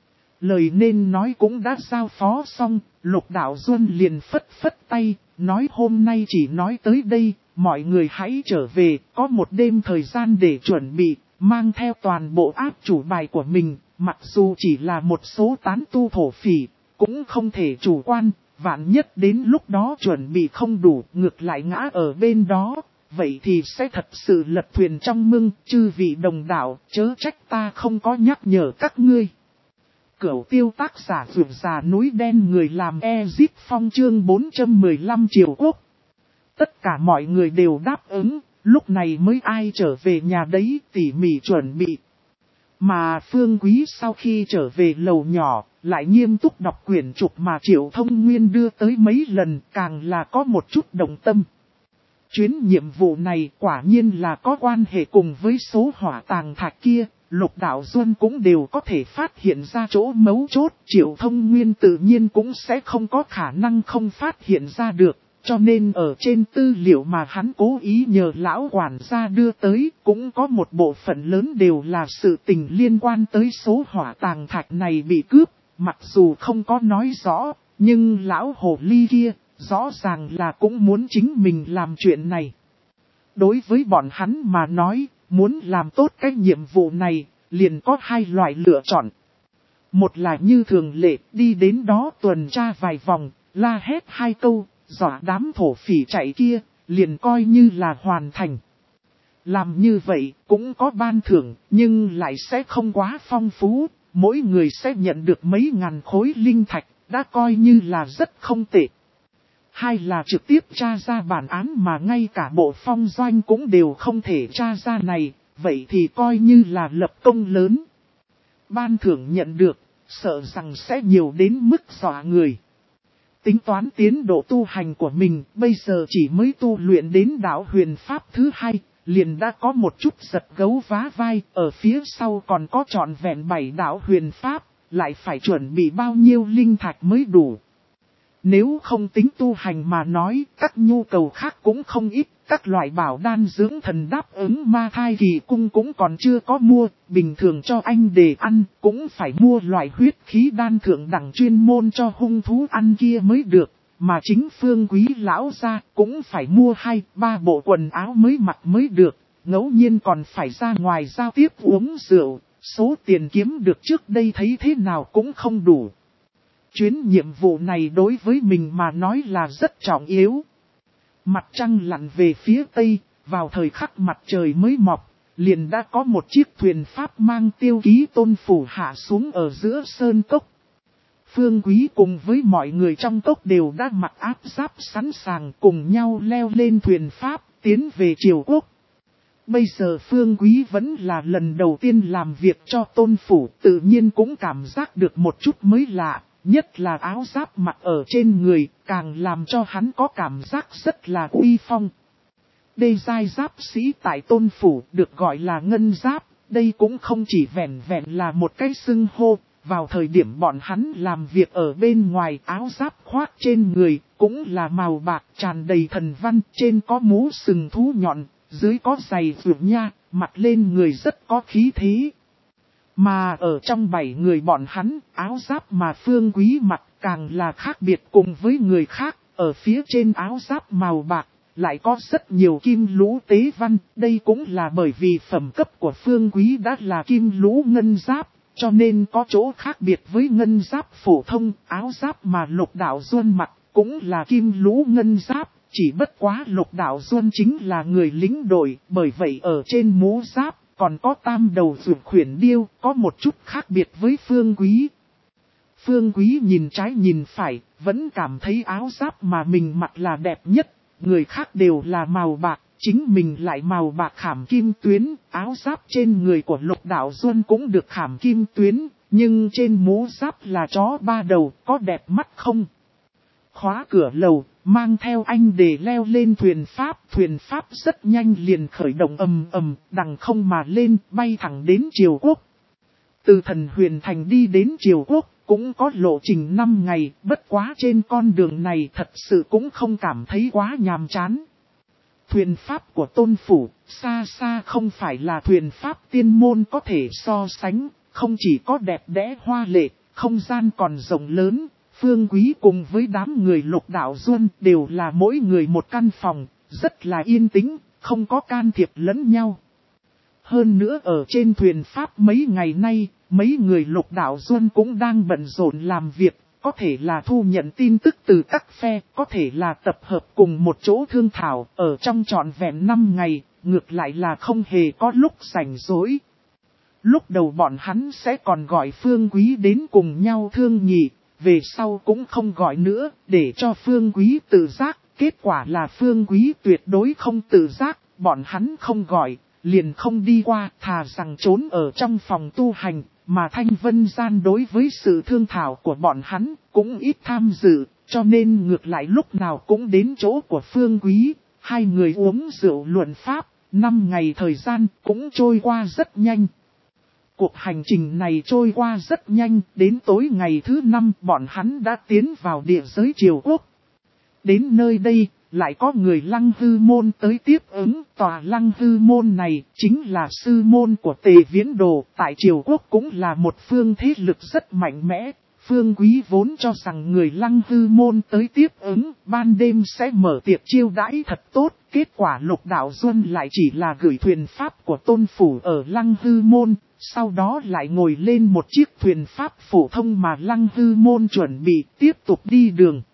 Lời nên nói cũng đã giao phó xong, Lục Đạo Duân liền phất phất tay, nói hôm nay chỉ nói tới đây, mọi người hãy trở về, có một đêm thời gian để chuẩn bị, mang theo toàn bộ áp chủ bài của mình, mặc dù chỉ là một số tán tu thổ phỉ, cũng không thể chủ quan, vạn nhất đến lúc đó chuẩn bị không đủ, ngược lại ngã ở bên đó. Vậy thì sẽ thật sự lật thuyền trong mưng, chư vị đồng đạo, chớ trách ta không có nhắc nhở các ngươi. Cửu Tiêu tác giả Vượt Già Núi Đen, người làm Ezip Phong chương bốn trăm mười lăm Triều Quốc. Tất cả mọi người đều đáp ứng, lúc này mới ai trở về nhà đấy tỉ mỉ chuẩn bị. Mà Phương Quý sau khi trở về lầu nhỏ, lại nghiêm túc đọc quyển trục mà Triệu Thông Nguyên đưa tới mấy lần, càng là có một chút động tâm. Chuyến nhiệm vụ này quả nhiên là có quan hệ cùng với số hỏa tàng thạch kia, Lục Đạo Duân cũng đều có thể phát hiện ra chỗ mấu chốt, Triệu Thông Nguyên tự nhiên cũng sẽ không có khả năng không phát hiện ra được, cho nên ở trên tư liệu mà hắn cố ý nhờ lão quản gia đưa tới, cũng có một bộ phận lớn đều là sự tình liên quan tới số hỏa tàng thạch này bị cướp, mặc dù không có nói rõ, nhưng lão hồ ly kia rõ ràng là cũng muốn chính mình làm chuyện này. Đối với bọn hắn mà nói, muốn làm tốt cái nhiệm vụ này, liền có hai loại lựa chọn. Một là như thường lệ, đi đến đó tuần tra vài vòng, la hét hai câu, dọa đám thổ phỉ chạy kia, liền coi như là hoàn thành. Làm như vậy, cũng có ban thưởng, nhưng lại sẽ không quá phong phú, mỗi người sẽ nhận được mấy ngàn khối linh thạch, đã coi như là rất không tệ. Hai là trực tiếp tra ra bản án mà ngay cả bộ phong doanh cũng đều không thể tra ra này, vậy thì coi như là lập công lớn. Ban thưởng nhận được, sợ rằng sẽ nhiều đến mức dọa người. Tính toán tiến độ tu hành của mình, bây giờ chỉ mới tu luyện đến đạo huyền pháp thứ hai, liền đã có một chút giật gấu vá vai, ở phía sau còn có trọn vẹn bảy đạo huyền pháp, lại phải chuẩn bị bao nhiêu linh thạch mới đủ. Nếu không tính tu hành mà nói, các nhu cầu khác cũng không ít, các loại bảo đan dưỡng thần đáp ứng ma thai kỳ cung cũng còn chưa có mua, bình thường cho anh để ăn, cũng phải mua loại huyết khí đan thượng đẳng chuyên môn cho hung thú ăn kia mới được, mà chính Phương Quý lão ra cũng phải mua hai, ba bộ quần áo mới mặc mới được, ngẫu nhiên còn phải ra ngoài giao tiếp uống rượu, số tiền kiếm được trước đây thấy thế nào cũng không đủ. Chuyến nhiệm vụ này đối với mình mà nói là rất trọng yếu. Mặt trăng lặn về phía tây, vào thời khắc mặt trời mới mọc, liền đã có một chiếc thuyền pháp mang tiêu ký Tôn Phủ hạ xuống ở giữa sơn cốc. Phương Quý cùng với mọi người trong cốc đều đã mặc áp giáp sẵn sàng cùng nhau leo lên thuyền pháp, tiến về Triều Quốc. Bây giờ Phương Quý vẫn là lần đầu tiên làm việc cho Tôn Phủ, tự nhiên cũng cảm giác được một chút mới lạ. nhất là áo giáp mặc ở trên người, càng làm cho hắn có cảm giác rất là uy phong. Đê giai giáp sĩ tại Tôn Phủ được gọi là ngân giáp, đây cũng không chỉ vẹn vẹn là một cái xưng hô, vào thời điểm bọn hắn làm việc ở bên ngoài áo giáp khoác trên người, cũng là màu bạc tràn đầy thần văn, trên có mũ sừng thú nhọn, dưới có giày vượt nha, mặc lên người rất có khí thế. Mà ở trong bảy người bọn hắn, áo giáp mà Phương Quý mặc càng là khác biệt cùng với người khác, ở phía trên áo giáp màu bạc, lại có rất nhiều kim lũ tế văn, đây cũng là bởi vì phẩm cấp của Phương Quý đã là kim lũ ngân giáp, cho nên có chỗ khác biệt với ngân giáp phổ thông, áo giáp mà Lục Đạo Duân mặc cũng là kim lũ ngân giáp, chỉ bất quá Lục Đạo Duân chính là người lính đội, bởi vậy ở trên mũ giáp còn có tam đầu vượt khuyển điêu, có một chút khác biệt với Phương Quý. Phương Quý nhìn trái nhìn phải, vẫn cảm thấy áo giáp mà mình mặc là đẹp nhất, người khác đều là màu bạc, chính mình lại màu bạc khảm kim tuyến, áo giáp trên người của Lục Đạo Duân cũng được khảm kim tuyến, nhưng trên mũ giáp là chó ba đầu, có đẹp mắt không? Khóa cửa lầu, mang theo anh để leo lên thuyền pháp, thuyền pháp rất nhanh liền khởi động ầm ầm, đằng không mà lên, bay thẳng đến Triều Quốc. Từ Thần Huyền Thành đi đến Triều Quốc, cũng có lộ trình năm ngày, bất quá trên con đường này thật sự cũng không cảm thấy quá nhàm chán. Thuyền pháp của Tôn Phủ, xa xa không phải là thuyền pháp tiên môn có thể so sánh, không chỉ có đẹp đẽ hoa lệ, không gian còn rộng lớn. Phương Quý cùng với đám người Lục Đạo Duân đều là mỗi người một căn phòng, rất là yên tĩnh, không có can thiệp lẫn nhau. Hơn nữa ở trên thuyền pháp mấy ngày nay, mấy người Lục Đạo Duân cũng đang bận rộn làm việc, có thể là thu nhận tin tức từ các phe, có thể là tập hợp cùng một chỗ thương thảo, ở trong trọn vẹn năm ngày, ngược lại là không hề có lúc rảnh rỗi. Lúc đầu bọn hắn sẽ còn gọi Phương Quý đến cùng nhau thương nhị. Về sau cũng không gọi nữa, để cho Phương Quý tự giác, kết quả là Phương Quý tuyệt đối không tự giác, bọn hắn không gọi, liền không đi qua, thà rằng trốn ở trong phòng tu hành, mà Thanh Vân Gian đối với sự thương thảo của bọn hắn, cũng ít tham dự, cho nên ngược lại lúc nào cũng đến chỗ của Phương Quý, hai người uống rượu luận pháp, năm ngày thời gian cũng trôi qua rất nhanh. Cuộc hành trình này trôi qua rất nhanh, đến tối ngày thứ năm bọn hắn đã tiến vào địa giới Triều Quốc. Đến nơi đây, lại có người Lăng Hư Môn tới tiếp ứng, tòa Lăng Hư Môn này chính là sư môn của Tề Viễn Đồ, tại Triều Quốc cũng là một phương thế lực rất mạnh mẽ. Phương Quý vốn cho rằng người Lăng Hư Môn tới tiếp ứng, ban đêm sẽ mở tiệc chiêu đãi thật tốt, kết quả Lục Đạo Duân lại chỉ là gửi thuyền pháp của Tôn Phủ ở Lăng Hư Môn. Sau đó lại ngồi lên một chiếc thuyền pháp phổ thông mà Lăng Hư Môn chuẩn bị tiếp tục đi đường.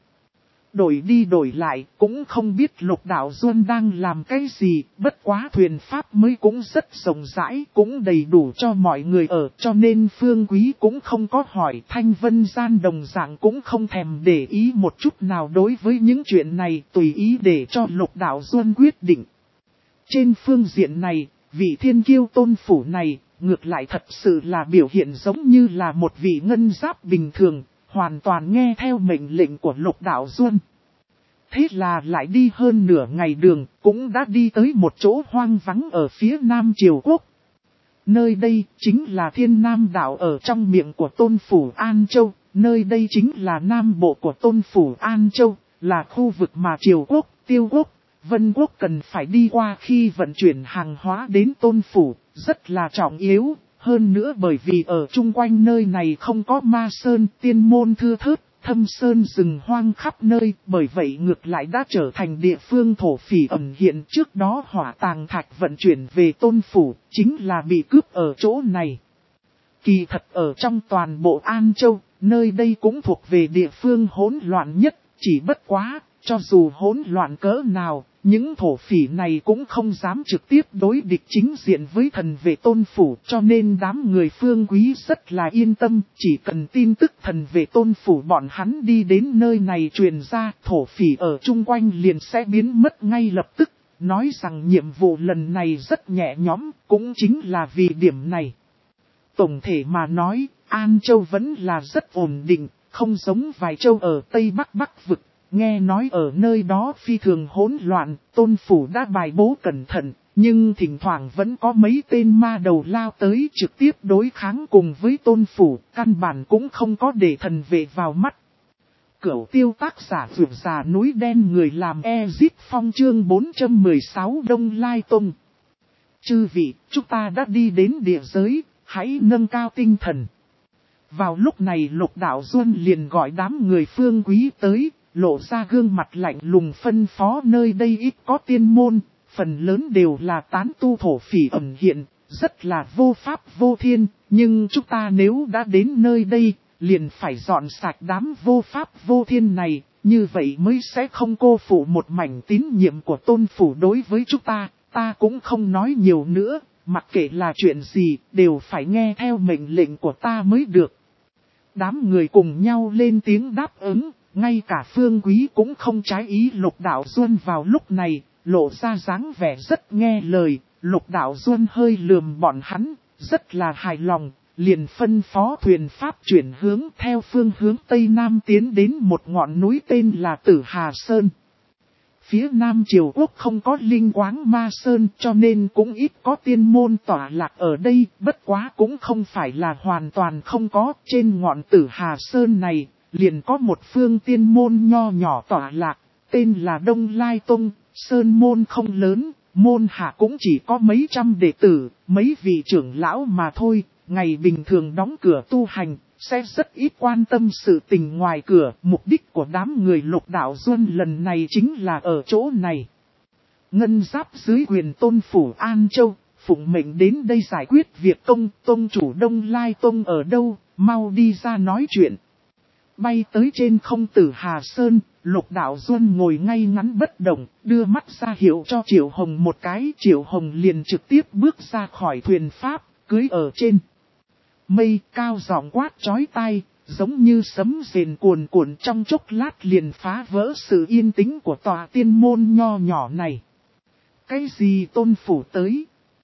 Đổi đi đổi lại cũng không biết Lục Đạo Duân đang làm cái gì, bất quá thuyền pháp mới cũng rất rộng rãi, cũng đầy đủ cho mọi người ở, cho nên Phương Quý cũng không có hỏi. Thanh Vân Gian đồng dạng cũng không thèm để ý một chút nào đối với những chuyện này, tùy ý để cho Lục Đạo Duân quyết định. Trên phương diện này, vị thiên kiêu Tôn Phủ này, ngược lại thật sự là biểu hiện giống như là một vị ngân giáp bình thường, hoàn toàn nghe theo mệnh lệnh của Lục Đạo Duân. Thế là lại đi hơn nửa ngày đường, cũng đã đi tới một chỗ hoang vắng ở phía Nam Triều Quốc. Nơi đây chính là Thiên Nam Đảo ở trong miệng của Tôn Phủ An Châu, nơi đây chính là Nam Bộ của Tôn Phủ An Châu, là khu vực mà Triều Quốc, Tiêu Quốc, Vân Quốc cần phải đi qua khi vận chuyển hàng hóa đến Tôn Phủ, rất là trọng yếu. Hơn nữa bởi vì ở chung quanh nơi này không có ma sơn, tiên môn thưa thớt, thâm sơn rừng hoang khắp nơi, bởi vậy ngược lại đã trở thành địa phương thổ phỉ ẩn hiện. Trước đó hỏa tàng thạch vận chuyển về Tôn Phủ, chính là bị cướp ở chỗ này. Kỳ thật ở trong toàn bộ An Châu, nơi đây cũng thuộc về địa phương hỗn loạn nhất, chỉ bất quá, cho dù hỗn loạn cỡ nào, những thổ phỉ này cũng không dám trực tiếp đối địch chính diện với thần vệ Tôn Phủ, cho nên đám người Phương Quý rất là yên tâm, chỉ cần tin tức thần vệ Tôn Phủ bọn hắn đi đến nơi này truyền ra, thổ phỉ ở chung quanh liền sẽ biến mất ngay lập tức, nói rằng nhiệm vụ lần này rất nhẹ nhõm, cũng chính là vì điểm này. Tổng thể mà nói, An Châu vẫn là rất ổn định, không giống vài châu ở Tây Bắc Bắc vực, nghe nói ở nơi đó phi thường hỗn loạn, Tôn Phủ đã bài bố cẩn thận, nhưng thỉnh thoảng vẫn có mấy tên ma đầu lao tới trực tiếp đối kháng cùng với Tôn Phủ, căn bản cũng không có để thần vệ vào mắt. Cửu tiêu tác giả vượt già núi đen người làm Ezip Phong chương bốn trăm mười sáu Đông Lai Tông. Chư vị, chúng ta đã đi đến địa giới, hãy nâng cao tinh thần. Vào lúc này Lục Đạo Duân liền gọi đám người Phương Quý tới, lộ ra gương mặt lạnh lùng phân phó nơi đây ít có tiên môn, phần lớn đều là tán tu thổ phỉ ẩn hiện, rất là vô pháp vô thiên, nhưng chúng ta nếu đã đến nơi đây, liền phải dọn sạch đám vô pháp vô thiên này, như vậy mới sẽ không cô phụ một mảnh tín nhiệm của Tôn Phủ đối với chúng ta, ta cũng không nói nhiều nữa, mặc kệ là chuyện gì, đều phải nghe theo mệnh lệnh của ta mới được. Đám người cùng nhau lên tiếng đáp ứng, ngay cả Phương Quý cũng không trái ý Lục Đạo Duân vào lúc này, lộ ra dáng vẻ rất nghe lời, Lục Đạo Duân hơi lườm bọn hắn, rất là hài lòng, liền phân phó thuyền pháp chuyển hướng theo phương hướng Tây Nam tiến đến một ngọn núi tên là Tử Hà Sơn. Phía Nam Triều Quốc không có linh quáng ma sơn cho nên cũng ít có tiên môn tỏa lạc ở đây, bất quá cũng không phải là hoàn toàn không có. Trên ngọn Tử Hà Sơn này, liền có một phương tiên môn nho nhỏ tỏa lạc, tên là Đông Lai Tông, sơn môn không lớn, môn hạ cũng chỉ có mấy trăm đệ tử, mấy vị trưởng lão mà thôi, ngày bình thường đóng cửa tu hành. Sẽ rất ít quan tâm sự tình ngoài cửa, mục đích của đám người Lục Đạo Duân lần này chính là ở chỗ này. Ngân Giáp dưới quyền Tôn Phủ An Châu, phụng mệnh đến đây giải quyết việc công, Tông chủ Đông Lai Tông ở đâu, mau đi ra nói chuyện. Bay tới trên không Tử Hà Sơn, Lục Đạo Duân ngồi ngay ngắn bất động, đưa mắt ra hiệu cho Triệu Hồng một cái, Triệu Hồng liền trực tiếp bước ra khỏi thuyền pháp, cưới ở trên mây, cao giọng quát chói tai, giống như sấm rền cuồn cuộn trong chốc lát liền phá vỡ sự yên tĩnh của tòa tiên môn nho nhỏ này. Cái gì Tôn Phủ tới?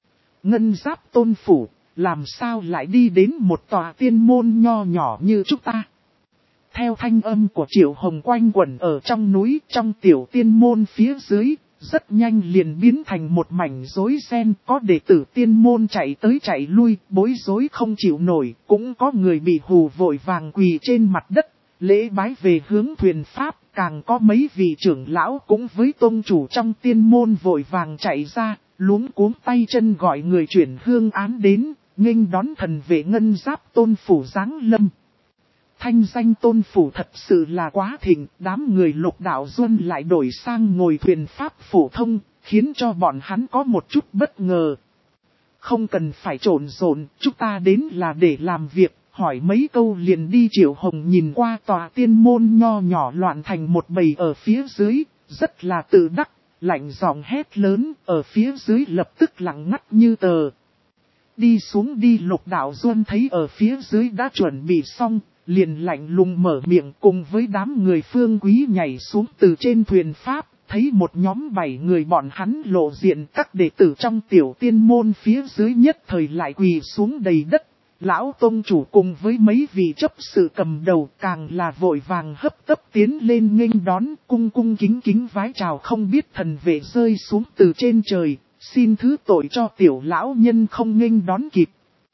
Ngân Giáp Tôn Phủ, làm sao lại đi đến một tòa tiên môn nho nhỏ như chúng ta? Theo thanh âm của Triệu Hồng quanh quẩn ở trong núi, trong tiểu tiên môn phía dưới, rất nhanh liền biến thành một mảnh rối ren, có đệ tử tiên môn chạy tới chạy lui, bối rối không chịu nổi, cũng có người bị hù vội vàng quỳ trên mặt đất, lễ bái về hướng thuyền pháp, càng có mấy vị trưởng lão cũng với tôn chủ trong tiên môn vội vàng chạy ra, luống cuống tay chân gọi người chuyển hương án đến, nghênh đón thần vệ Ngân Giáp Tôn Phủ giáng lâm. Thanh danh Tôn Phủ thật sự là quá thịnh, đám người Lục Đạo Duân lại đổi sang ngồi thuyền pháp phổ thông, khiến cho bọn hắn có một chút bất ngờ. Không cần phải trộn rộn, chúng ta đến là để làm việc, hỏi mấy câu liền đi. Triệu Hồng nhìn qua tòa tiên môn nho nhỏ loạn thành một bầy ở phía dưới, rất là tự đắc, lạnh giọng hét lớn, ở phía dưới lập tức lặng ngắt như tờ. Đi xuống đi. Lục Đạo Duân thấy ở phía dưới đã chuẩn bị xong, liền lạnh lùng mở miệng cùng với đám người Phương Quý nhảy xuống từ trên thuyền pháp, thấy một nhóm bảy người bọn hắn lộ diện, các đệ tử trong tiểu tiên môn phía dưới nhất thời lại quỳ xuống đầy đất. Lão Tông chủ cùng với mấy vị chấp sự cầm đầu càng là vội vàng hấp tấp tiến lên nghênh đón, cung cung kính kính vái chào, không biết thần vệ rơi xuống từ trên trời, xin thứ tội cho tiểu lão nhân không nghênh đón kịp.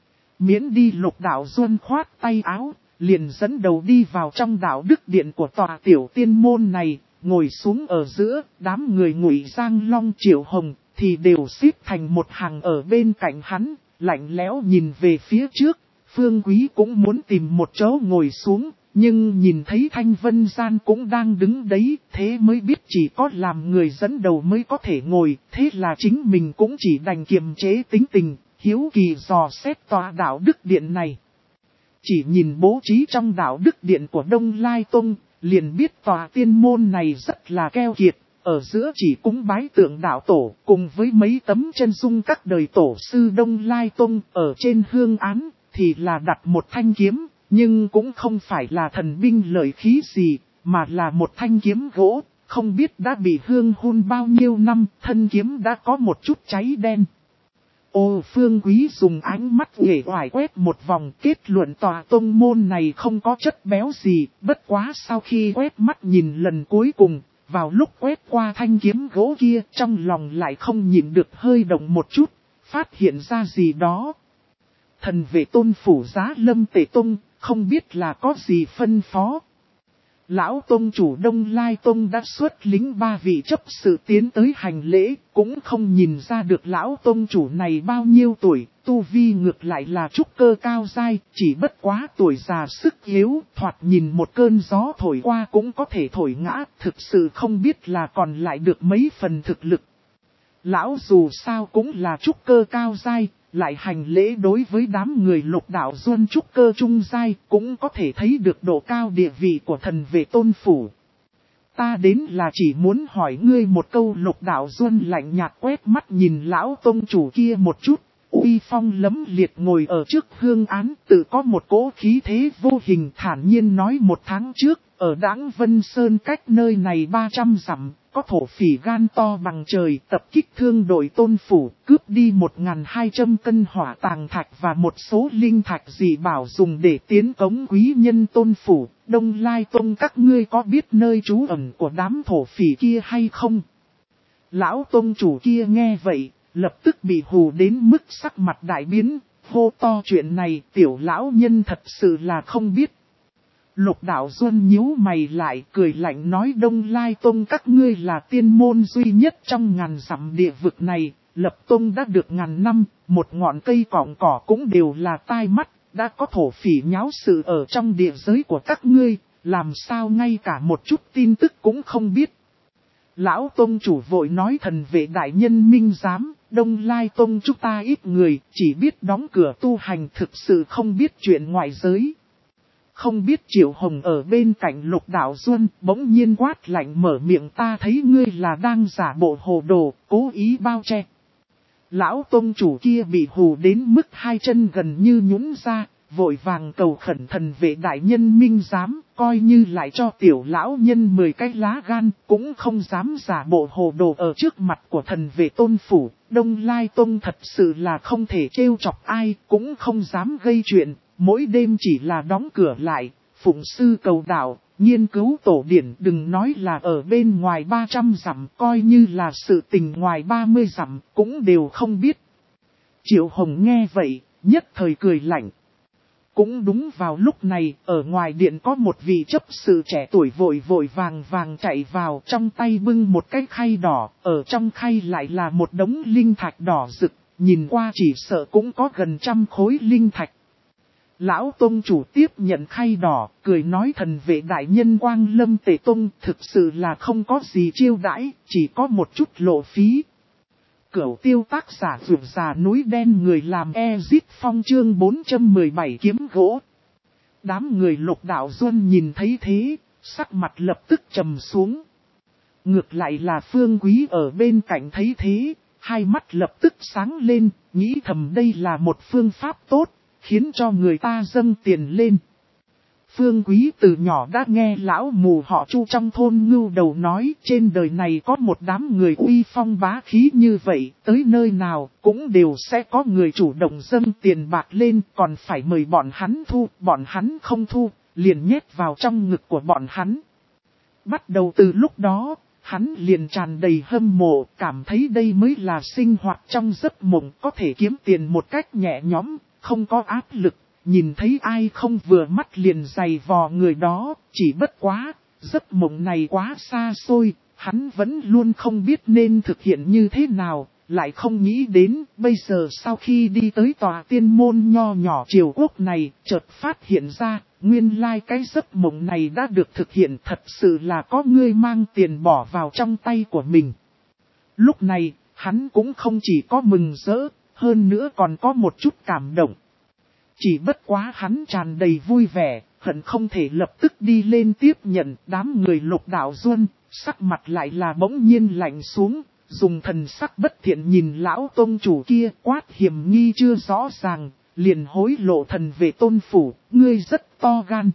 Miễn đi. Lục Đạo Duân khoát tay áo, liền dẫn đầu đi vào trong đạo đức điện của tòa tiểu tiên môn này, ngồi xuống ở giữa, đám người Ngụy Giang Long Triệu Hồng thì đều xếp thành một hàng ở bên cạnh hắn, lạnh lẽo nhìn về phía trước. Phương Quý cũng muốn tìm một chỗ ngồi xuống, nhưng nhìn thấy Thanh Vân Gian cũng đang đứng đấy, thế mới biết chỉ có làm người dẫn đầu mới có thể ngồi, thế là chính mình cũng chỉ đành kiềm chế tính tình, hiếu kỳ dò xét tòa đạo đức điện này. Chỉ nhìn bố trí trong đạo đức điện của Đông Lai Tông, liền biết tòa tiên môn này rất là keo kiệt, ở giữa chỉ cúng bái tượng đạo tổ, cùng với mấy tấm chân dung các đời tổ sư Đông Lai Tông, ở trên hương án, thì là đặt một thanh kiếm, nhưng cũng không phải là thần binh lợi khí gì, mà là một thanh kiếm gỗ, không biết đã bị hương hun bao nhiêu năm, thân kiếm đã có một chút cháy đen. Ô Phương Quý dùng ánh mắt uể oải quét một vòng, kết luận tòa tông môn này không có chất béo gì, bất quá sau khi quét mắt nhìn lần cuối cùng, vào lúc quét qua thanh kiếm gỗ kia trong lòng lại không nhịn được hơi động một chút, phát hiện ra gì đó. Thần vệ tôn phủ Giá Lâm Tề Tông, không biết là có gì phân phó. Lão Tông chủ Đông Lai Tông đã xuất lính ba vị chấp sự tiến tới hành lễ, cũng không nhìn ra được lão Tông chủ này bao nhiêu tuổi, tu vi ngược lại là trúc cơ cao dai, chỉ bất quá tuổi già sức yếu, thoạt nhìn một cơn gió thổi qua cũng có thể thổi ngã, thực sự không biết là còn lại được mấy phần thực lực. Lão dù sao cũng là trúc cơ cao dai, lại hành lễ đối với đám người Lục Đạo Duân trúc cơ trung giai, cũng có thể thấy được độ cao địa vị của thần vệ tôn phủ. Ta đến là chỉ muốn hỏi ngươi một câu. Lục Đạo Duân lạnh nhạt quét mắt nhìn lão tông chủ kia một chút, uy phong lấm liệt ngồi ở trước hương án, tự có một cỗ khí thế vô hình, thản nhiên nói: một tháng trước, ở Đãng Vân Sơn cách nơi này ba trăm dặm, có thổ phỉ gan to bằng trời tập kích thương đội tôn phủ, cướp đi một nghìn hai trăm cân hỏa tàng thạch và một số linh thạch dị bảo dùng để tiến cống quý nhân tôn phủ. Đông Lai Tông các ngươi có biết nơi trú ẩn của đám thổ phỉ kia hay không? Lão tông chủ kia nghe vậy, lập tức bị hù đến mức sắc mặt đại biến, hô to: chuyện này tiểu lão nhân thật sự là không biết. Lục Đạo Duân nhíu mày lại, cười lạnh nói: Đông Lai Tông các ngươi là tiên môn duy nhất trong ngàn dặm địa vực này, lập tông đã được ngàn năm, một ngọn cây cọng cỏ cũng đều là tai mắt, đã có thổ phỉ nháo sự ở trong địa giới của các ngươi, làm sao ngay cả một chút tin tức cũng không biết. Lão Tông chủ vội nói: thần vệ đại nhân minh giám, Đông Lai Tông chúng ta ít người, chỉ biết đóng cửa tu hành, thực sự không biết chuyện ngoại giới. Không biết Triệu Hồng ở bên cạnh Lục Đạo Duân bỗng nhiên quát lạnh mở miệng: ta thấy ngươi là đang giả bộ hồ đồ, cố ý bao che. Lão tông chủ kia bị hù đến mức hai chân gần như nhũn ra, vội vàng cầu khẩn thần vệ đại nhân minh giám, coi như lại cho tiểu lão nhân mười cái lá gan, cũng không dám giả bộ hồ đồ ở trước mặt của thần vệ tôn phủ. Đông Lai Tông thật sự là không thể trêu chọc ai, cũng không dám gây chuyện. Mỗi đêm chỉ là đóng cửa lại, phụng sư cầu đạo, nghiên cứu tổ điển, đừng nói là ở bên ngoài ba trăm dặm, coi như là sự tình ngoài ba mươi dặm, cũng đều không biết. Triệu Hồng nghe vậy, nhất thời cười lạnh. Cũng đúng vào lúc này, ở ngoài điện có một vị chấp sự trẻ tuổi vội vội vàng vàng chạy vào, trong tay bưng một cái khay đỏ, ở trong khay lại là một đống linh thạch đỏ rực, nhìn qua chỉ sợ cũng có gần trăm khối linh thạch. Lão Tông chủ tiếp nhận khay đỏ, cười nói: thần vệ đại nhân Quang Lâm Tề Tông thực sự là không có gì chiêu đãi, chỉ có một chút lộ phí. Cửu Tiêu tác giả Vượt Già Núi Đen, người làm Ezit Phong chương bốn trăm mười bảy kiếm gỗ. Đám người Lục Đạo Duân nhìn thấy thế, sắc mặt lập tức trầm xuống. Ngược lại là Phương Quý ở bên cạnh thấy thế, hai mắt lập tức sáng lên, nghĩ thầm đây là một phương pháp tốt, khiến cho người ta dâng tiền lên. Phương Quý từ nhỏ đã nghe lão mù họ Chu trong thôn ngưu đầu nói, trên đời này có một đám người uy phong bá khí như vậy, tới nơi nào cũng đều sẽ có người chủ động dâng tiền bạc lên, còn phải mời bọn hắn thu, bọn hắn không thu, liền nhét vào trong ngực của bọn hắn. Bắt đầu từ lúc đó, hắn liền tràn đầy hâm mộ, cảm thấy đây mới là sinh hoạt trong giấc mộng, có thể kiếm tiền một cách nhẹ nhõm, không có áp lực. Nhìn thấy ai không vừa mắt liền giày vò người đó, chỉ bất quá, giấc mộng này quá xa xôi, hắn vẫn luôn không biết nên thực hiện như thế nào, lại không nghĩ đến, bây giờ sau khi đi tới tòa tiên môn nho nhỏ triều quốc này, chợt phát hiện ra, nguyên lai cái giấc mộng này đã được thực hiện, thật sự là có người mang tiền bỏ vào trong tay của mình. Lúc này, hắn cũng không chỉ có mừng rỡ, hơn nữa còn có một chút cảm động. Chỉ bất quá hắn tràn đầy vui vẻ, hận không thể lập tức đi lên tiếp nhận. Đám người Lục Đạo Duân, sắc mặt lại là bỗng nhiên lạnh xuống, dùng thần sắc bất thiện nhìn lão tông chủ kia, quát hiểm nghi chưa rõ ràng, liền hối lộ thần về tôn phủ, ngươi rất to gan.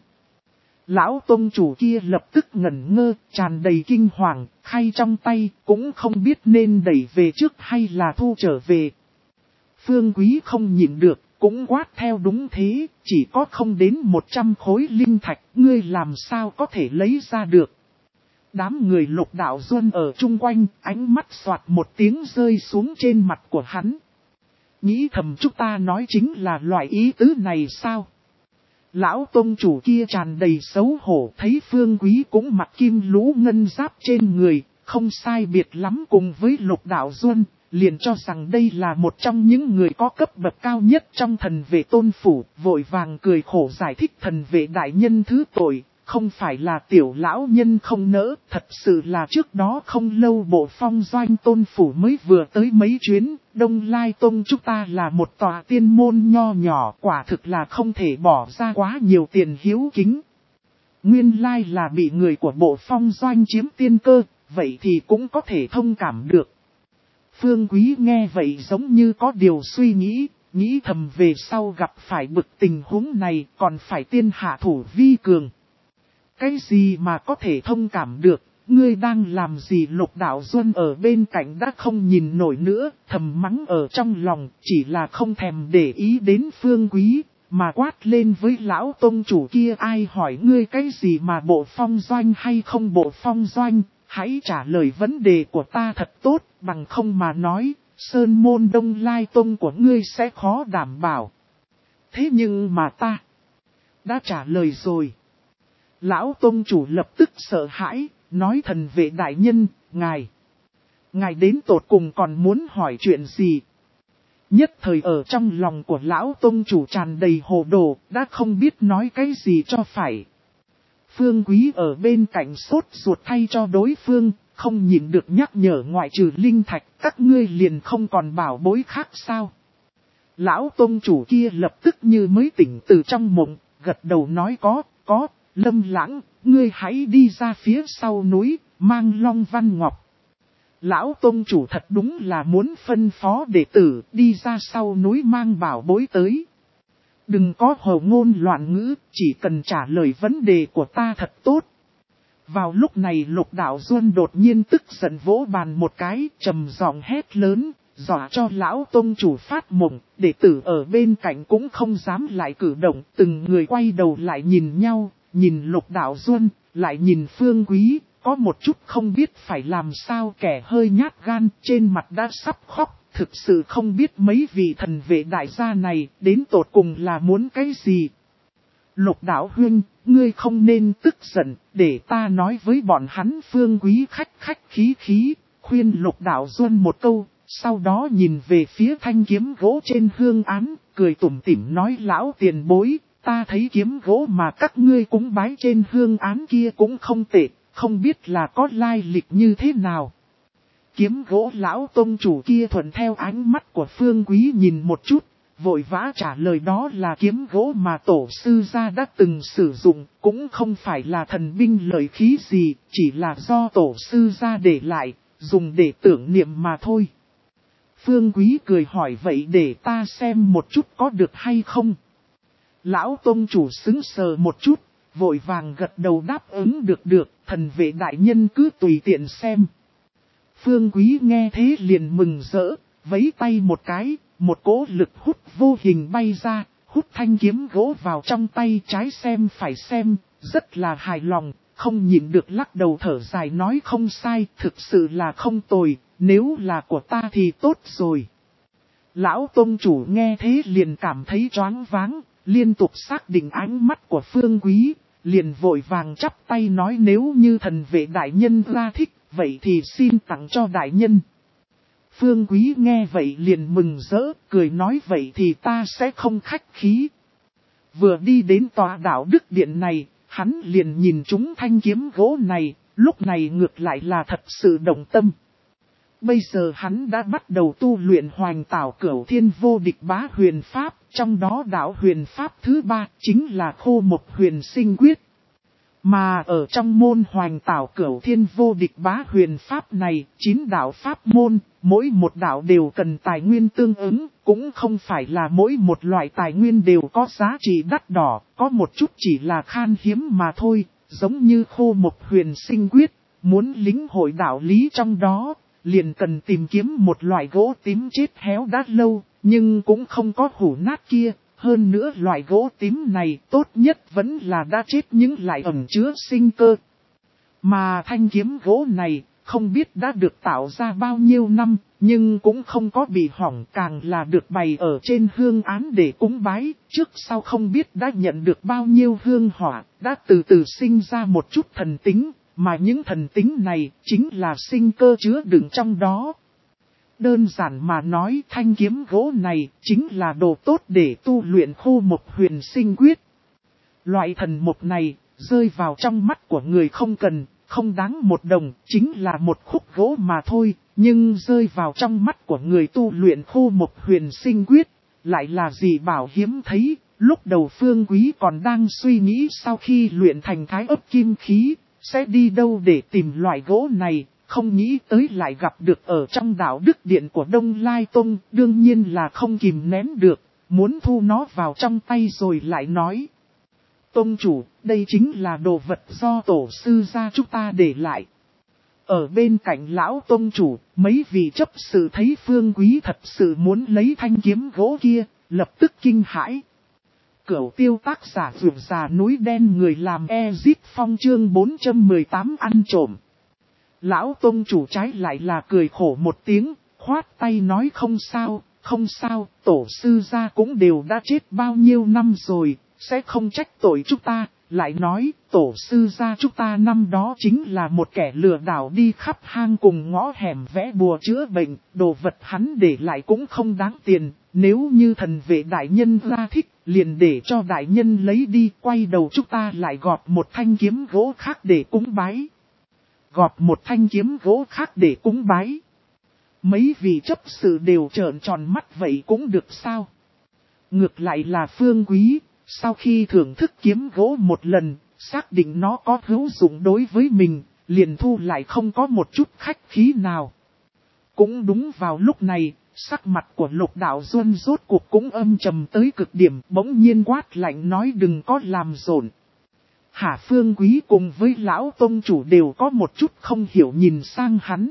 Lão tông chủ kia lập tức ngẩn ngơ, tràn đầy kinh hoàng, khay trong tay, cũng không biết nên đẩy về trước hay là thu trở về. Phương Quý không nhịn được, cũng quát theo đúng thế, chỉ có không đến một trăm khối linh thạch, ngươi làm sao có thể lấy ra được. Đám người Lục Đạo Duân ở chung quanh, ánh mắt xoạt một tiếng rơi xuống trên mặt của hắn. Nghĩ thầm chúng ta nói chính là loại ý tứ này sao? Lão tông chủ kia tràn đầy xấu hổ, thấy Phương Quý cũng mặc kim lũ ngân giáp trên người, không sai biệt lắm cùng với Lục Đạo Duân, liền cho rằng đây là một trong những người có cấp bậc cao nhất trong thần vệ tôn phủ, vội vàng cười khổ giải thích thần vệ đại nhân thứ tội, không phải là tiểu lão nhân không nỡ, thật sự là trước đó không lâu bộ phong doanh tôn phủ mới vừa tới mấy chuyến, Đông Lai Tông chúng ta là một tòa tiên môn nho nhỏ, quả thực là không thể bỏ ra quá nhiều tiền hiếu kính. Nguyên lai là bị người của bộ phong doanh chiếm tiên cơ, vậy thì cũng có thể thông cảm được. Phương Quý nghe vậy giống như có điều suy nghĩ, nghĩ thầm về sau gặp phải bực tình huống này còn phải tiên hạ thủ vi cường. Cái gì mà có thể thông cảm được, ngươi đang làm gì? Lục Đạo Duân ở bên cạnh đã không nhìn nổi nữa, thầm mắng ở trong lòng, chỉ là không thèm để ý đến Phương Quý, mà quát lên với lão tông chủ kia, ai hỏi ngươi cái gì mà bộ phong doanh hay không bộ phong doanh, hãy trả lời vấn đề của ta thật tốt, bằng không mà nói, sơn môn Đông Lai Tông của ngươi sẽ khó đảm bảo. Thế nhưng mà ta đã trả lời rồi. Lão tông chủ lập tức sợ hãi, nói thần vệ đại nhân, ngài. Ngài đến tột cùng còn muốn hỏi chuyện gì? Nhất thời ở trong lòng của lão tông chủ tràn đầy hồ đồ, đã không biết nói cái gì cho phải. Phương Quý ở bên cạnh sốt ruột thay cho đối phương, không nhịn được nhắc nhở, ngoại trừ linh thạch, các ngươi liền không còn bảo bối khác sao? Lão tông chủ kia lập tức như mới tỉnh từ trong mộng, gật đầu nói có, có. Lâm Lãng, ngươi hãy đi ra phía sau núi, mang Long Văn Ngọc. Lão tông chủ thật đúng là muốn phân phó đệ tử đi ra sau núi mang bảo bối tới. Đừng có hồ ngôn loạn ngữ, chỉ cần trả lời vấn đề của ta thật tốt. Vào lúc này Lục Đạo Duân đột nhiên tức giận vỗ bàn một cái, trầm giọng hét lớn, dọa cho lão tông chủ phát mộng, đệ tử ở bên cạnh cũng không dám lại cử động, từng người quay đầu lại nhìn nhau. Nhìn Lục Đạo Duân, lại nhìn Phương Quý, có một chút không biết phải làm sao, kẻ hơi nhát gan, trên mặt đã sắp khóc, thực sự không biết mấy vị thần vệ đại gia này, đến tột cùng là muốn cái gì. Lục Đạo huynh, ngươi không nên tức giận, để ta nói với bọn hắn. Phương Quý khách khách khí khí, khuyên Lục Đạo Duân một câu, sau đó nhìn về phía thanh kiếm gỗ trên hương án, cười tủm tỉm nói, lão tiền bối. Ta thấy kiếm gỗ mà các ngươi cúng bái trên hương án kia cũng không tệ, không biết là có lai lịch như thế nào. Kiếm gỗ lão tông chủ kia thuận theo ánh mắt của Phương Quý nhìn một chút, vội vã trả lời, đó là kiếm gỗ mà tổ sư gia đã từng sử dụng, cũng không phải là thần binh lợi khí gì, chỉ là do tổ sư gia để lại, dùng để tưởng niệm mà thôi. Phương Quý cười hỏi, vậy để ta xem một chút có được hay không? Lão tông chủ sững sờ một chút, vội vàng gật đầu đáp ứng được được, thần vệ đại nhân cứ tùy tiện xem. Phương Quý nghe thế liền mừng rỡ, vẫy tay một cái, một cỗ lực hút vô hình bay ra, hút thanh kiếm gỗ vào trong tay, trái xem phải xem, rất là hài lòng, không nhịn được lắc đầu thở dài nói, không sai, thực sự là không tồi, nếu là của ta thì tốt rồi. Lão tông chủ nghe thế liền cảm thấy choáng váng. Liên tục xác định ánh mắt của Phương Quý, liền vội vàng chắp tay nói, nếu như thần vệ đại nhân ra thích, vậy thì xin tặng cho đại nhân. Phương Quý nghe vậy liền mừng rỡ, cười nói, vậy thì ta sẽ không khách khí. Vừa đi đến tòa đạo đức điện này, hắn liền nhìn chúng thanh kiếm gỗ này, lúc này ngược lại là thật sự động tâm. Bây giờ hắn đã bắt đầu tu luyện Hoành Tảo Cửu Thiên Vô Địch Bá Huyền Pháp, trong đó đạo huyền pháp thứ ba chính là Khô Mộc Huyền Sinh Quyết. Mà ở trong môn Hoành Tảo Cửu Thiên Vô Địch Bá Huyền Pháp này, chín đạo pháp môn, mỗi một đạo đều cần tài nguyên tương ứng, cũng không phải là mỗi một loại tài nguyên đều có giá trị đắt đỏ, có một chút chỉ là khan hiếm mà thôi, giống như Khô Mộc Huyền Sinh Quyết, muốn lĩnh hội đạo lý trong đó. Liền cần tìm kiếm một loại gỗ tím chết héo đã lâu, nhưng cũng không có hủ nát kia. Hơn nữa loại gỗ tím này tốt nhất vẫn là đã chết những lại ẩn chứa sinh cơ. Mà thanh kiếm gỗ này không biết đã được tạo ra bao nhiêu năm, nhưng cũng không có bị hỏng, càng là được bày ở trên hương án để cúng bái, trước sau không biết đã nhận được bao nhiêu hương hỏa, đã từ từ sinh ra một chút thần tính, mà những thần tính này chính là sinh cơ chứa đựng trong đó. Đơn giản mà nói, thanh kiếm gỗ này chính là đồ tốt để tu luyện khu mộc huyền sinh quyết. Loại thần mộc này rơi vào trong mắt của người không cần, không đáng một đồng, chính là một khúc gỗ mà thôi, nhưng rơi vào trong mắt của người tu luyện khu mộc huyền sinh quyết, lại là gì bảo hiếm thấy. Lúc đầu Phương Quý còn đang suy nghĩ sau khi luyện thành thái ấp kim khí, sẽ đi đâu để tìm loại gỗ này, không nghĩ tới lại gặp được ở trong đạo đức điện của Đông Lai Tông, đương nhiên là không kìm nén được, muốn thu nó vào trong tay rồi lại nói. Tông chủ, đây chính là đồ vật do tổ sư gia chúng ta để lại. Ở bên cạnh lão tông chủ, mấy vị chấp sự thấy Phương Quý thật sự muốn lấy thanh kiếm gỗ kia, lập tức kinh hãi. Cửu tiêu tác giả vượt già núi đen người làm Ezit Phong chương bốn trăm mười tám ăn trộm. Lão tông chủ trái lại là cười khổ một tiếng, khoát tay nói không sao, không sao, tổ sư gia cũng đều đã chết bao nhiêu năm rồi, sẽ không trách tội chúng ta. Lại nói, tổ sư gia chúng ta năm đó chính là một kẻ lừa đảo đi khắp hang cùng ngõ hẻm vẽ bùa chữa bệnh, đồ vật hắn để lại cũng không đáng tiền, nếu như thần vệ đại nhân ra thích, liền để cho đại nhân lấy đi, quay đầu chúng ta lại gọp một thanh kiếm gỗ khác để cúng bái. Gọp một thanh kiếm gỗ khác để cúng bái. Mấy vị chấp sự đều trợn tròn mắt, vậy cũng được sao? Ngược lại là Phương Quý, sau khi thưởng thức kiếm gỗ một lần, xác định nó có hữu dụng đối với mình, liền thu lại không có một chút khách khí nào. Cũng đúng vào lúc này, sắc mặt của Lục Đạo Duân rốt cuộc cũng âm trầm tới cực điểm, bỗng nhiên quát lạnh nói đừng có làm rộn. Hà Phương Quý cùng với lão tông chủ đều có một chút không hiểu nhìn sang hắn.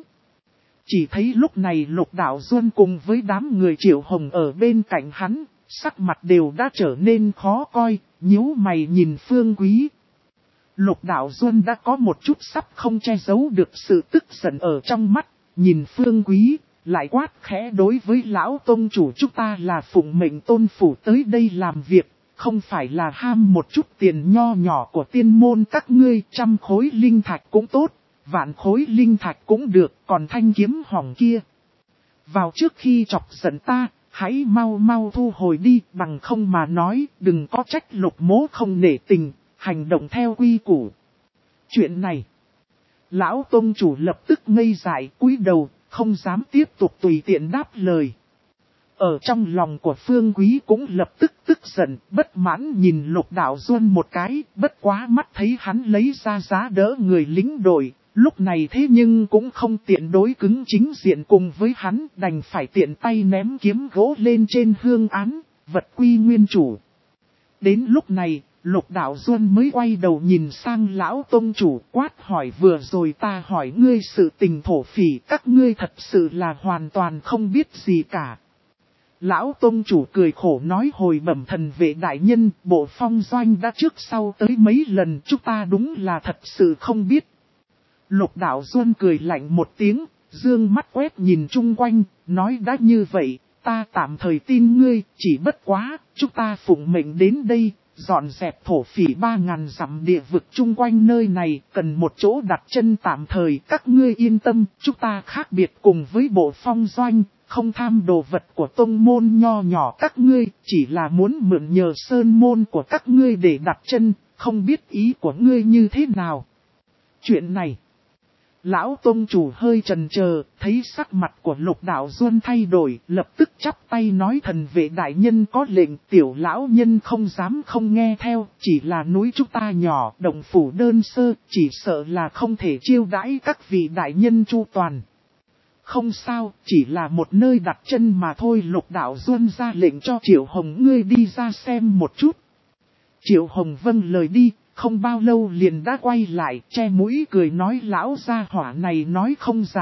Chỉ thấy lúc này Lục Đạo Duân cùng với đám người Triệu Hồng ở bên cạnh hắn, sắc mặt đều đã trở nên khó coi, nhíu mày nhìn Phương Quý. Lục Đạo Duân đã có một chút sắp không che giấu được sự tức giận ở trong mắt, nhìn Phương Quý, lại quát khẽ đối với lão tông chủ chúng ta là phụng mệnh tôn phủ tới đây làm việc, không phải là ham một chút tiền nho nhỏ của tiên môn các ngươi, trăm khối linh thạch cũng tốt, vạn khối linh thạch cũng được, còn thanh kiếm hỏng kia. Vào trước khi chọc giận ta, hãy mau mau thu hồi đi, bằng không mà nói, đừng có trách Lục mỗ không nể tình, hành động theo quy củ. Chuyện này, lão tông chủ lập tức ngây dại cúi đầu, không dám tiếp tục tùy tiện đáp lời. Ở trong lòng của Phương Quý cũng lập tức tức giận, bất mãn nhìn Lục Đạo Duân một cái, bất quá mắt thấy hắn lấy ra giá đỡ người lính đội. Lúc này thế nhưng cũng không tiện đối cứng chính diện cùng với hắn, đành phải tiện tay ném kiếm gỗ lên trên hương án, vật quy nguyên chủ. Đến lúc này, Lục Đạo Duân mới quay đầu nhìn sang lão tông chủ quát hỏi vừa rồi ta hỏi ngươi sự tình thổ phỉ các ngươi thật sự là hoàn toàn không biết gì cả. Lão tông chủ cười khổ nói hồi bẩm thần vệ đại nhân, bộ phong doanh đã trước sau tới mấy lần chúng ta đúng là thật sự không biết. Lục Đạo Duân cười lạnh một tiếng, dương mắt quét nhìn chung quanh, nói đã như vậy, ta tạm thời tin ngươi, chỉ bất quá, chúng ta phụng mệnh đến đây, dọn dẹp thổ phỉ ba ngàn dặm địa vực chung quanh nơi này, cần một chỗ đặt chân tạm thời, các ngươi yên tâm, chúng ta khác biệt cùng với bộ phong doanh, không tham đồ vật của tông môn nho nhỏ các ngươi, chỉ là muốn mượn nhờ sơn môn của các ngươi để đặt chân, không biết ý của ngươi như thế nào. Chuyện này, lão tông chủ hơi chần chờ, thấy sắc mặt của Lục Đạo Duân thay đổi, lập tức chắp tay nói thần vệ đại nhân có lệnh, tiểu lão nhân không dám không nghe theo, chỉ là núi chúng ta nhỏ, động phủ đơn sơ, chỉ sợ là không thể chiêu đãi các vị đại nhân chu toàn. Không sao, chỉ là một nơi đặt chân mà thôi. Lục Đạo Duân ra lệnh cho Triệu Hồng ngươi đi ra xem một chút. Triệu Hồng vâng lời đi. Không bao lâu liền đã quay lại, che mũi cười nói lão gia hỏa này nói không giả,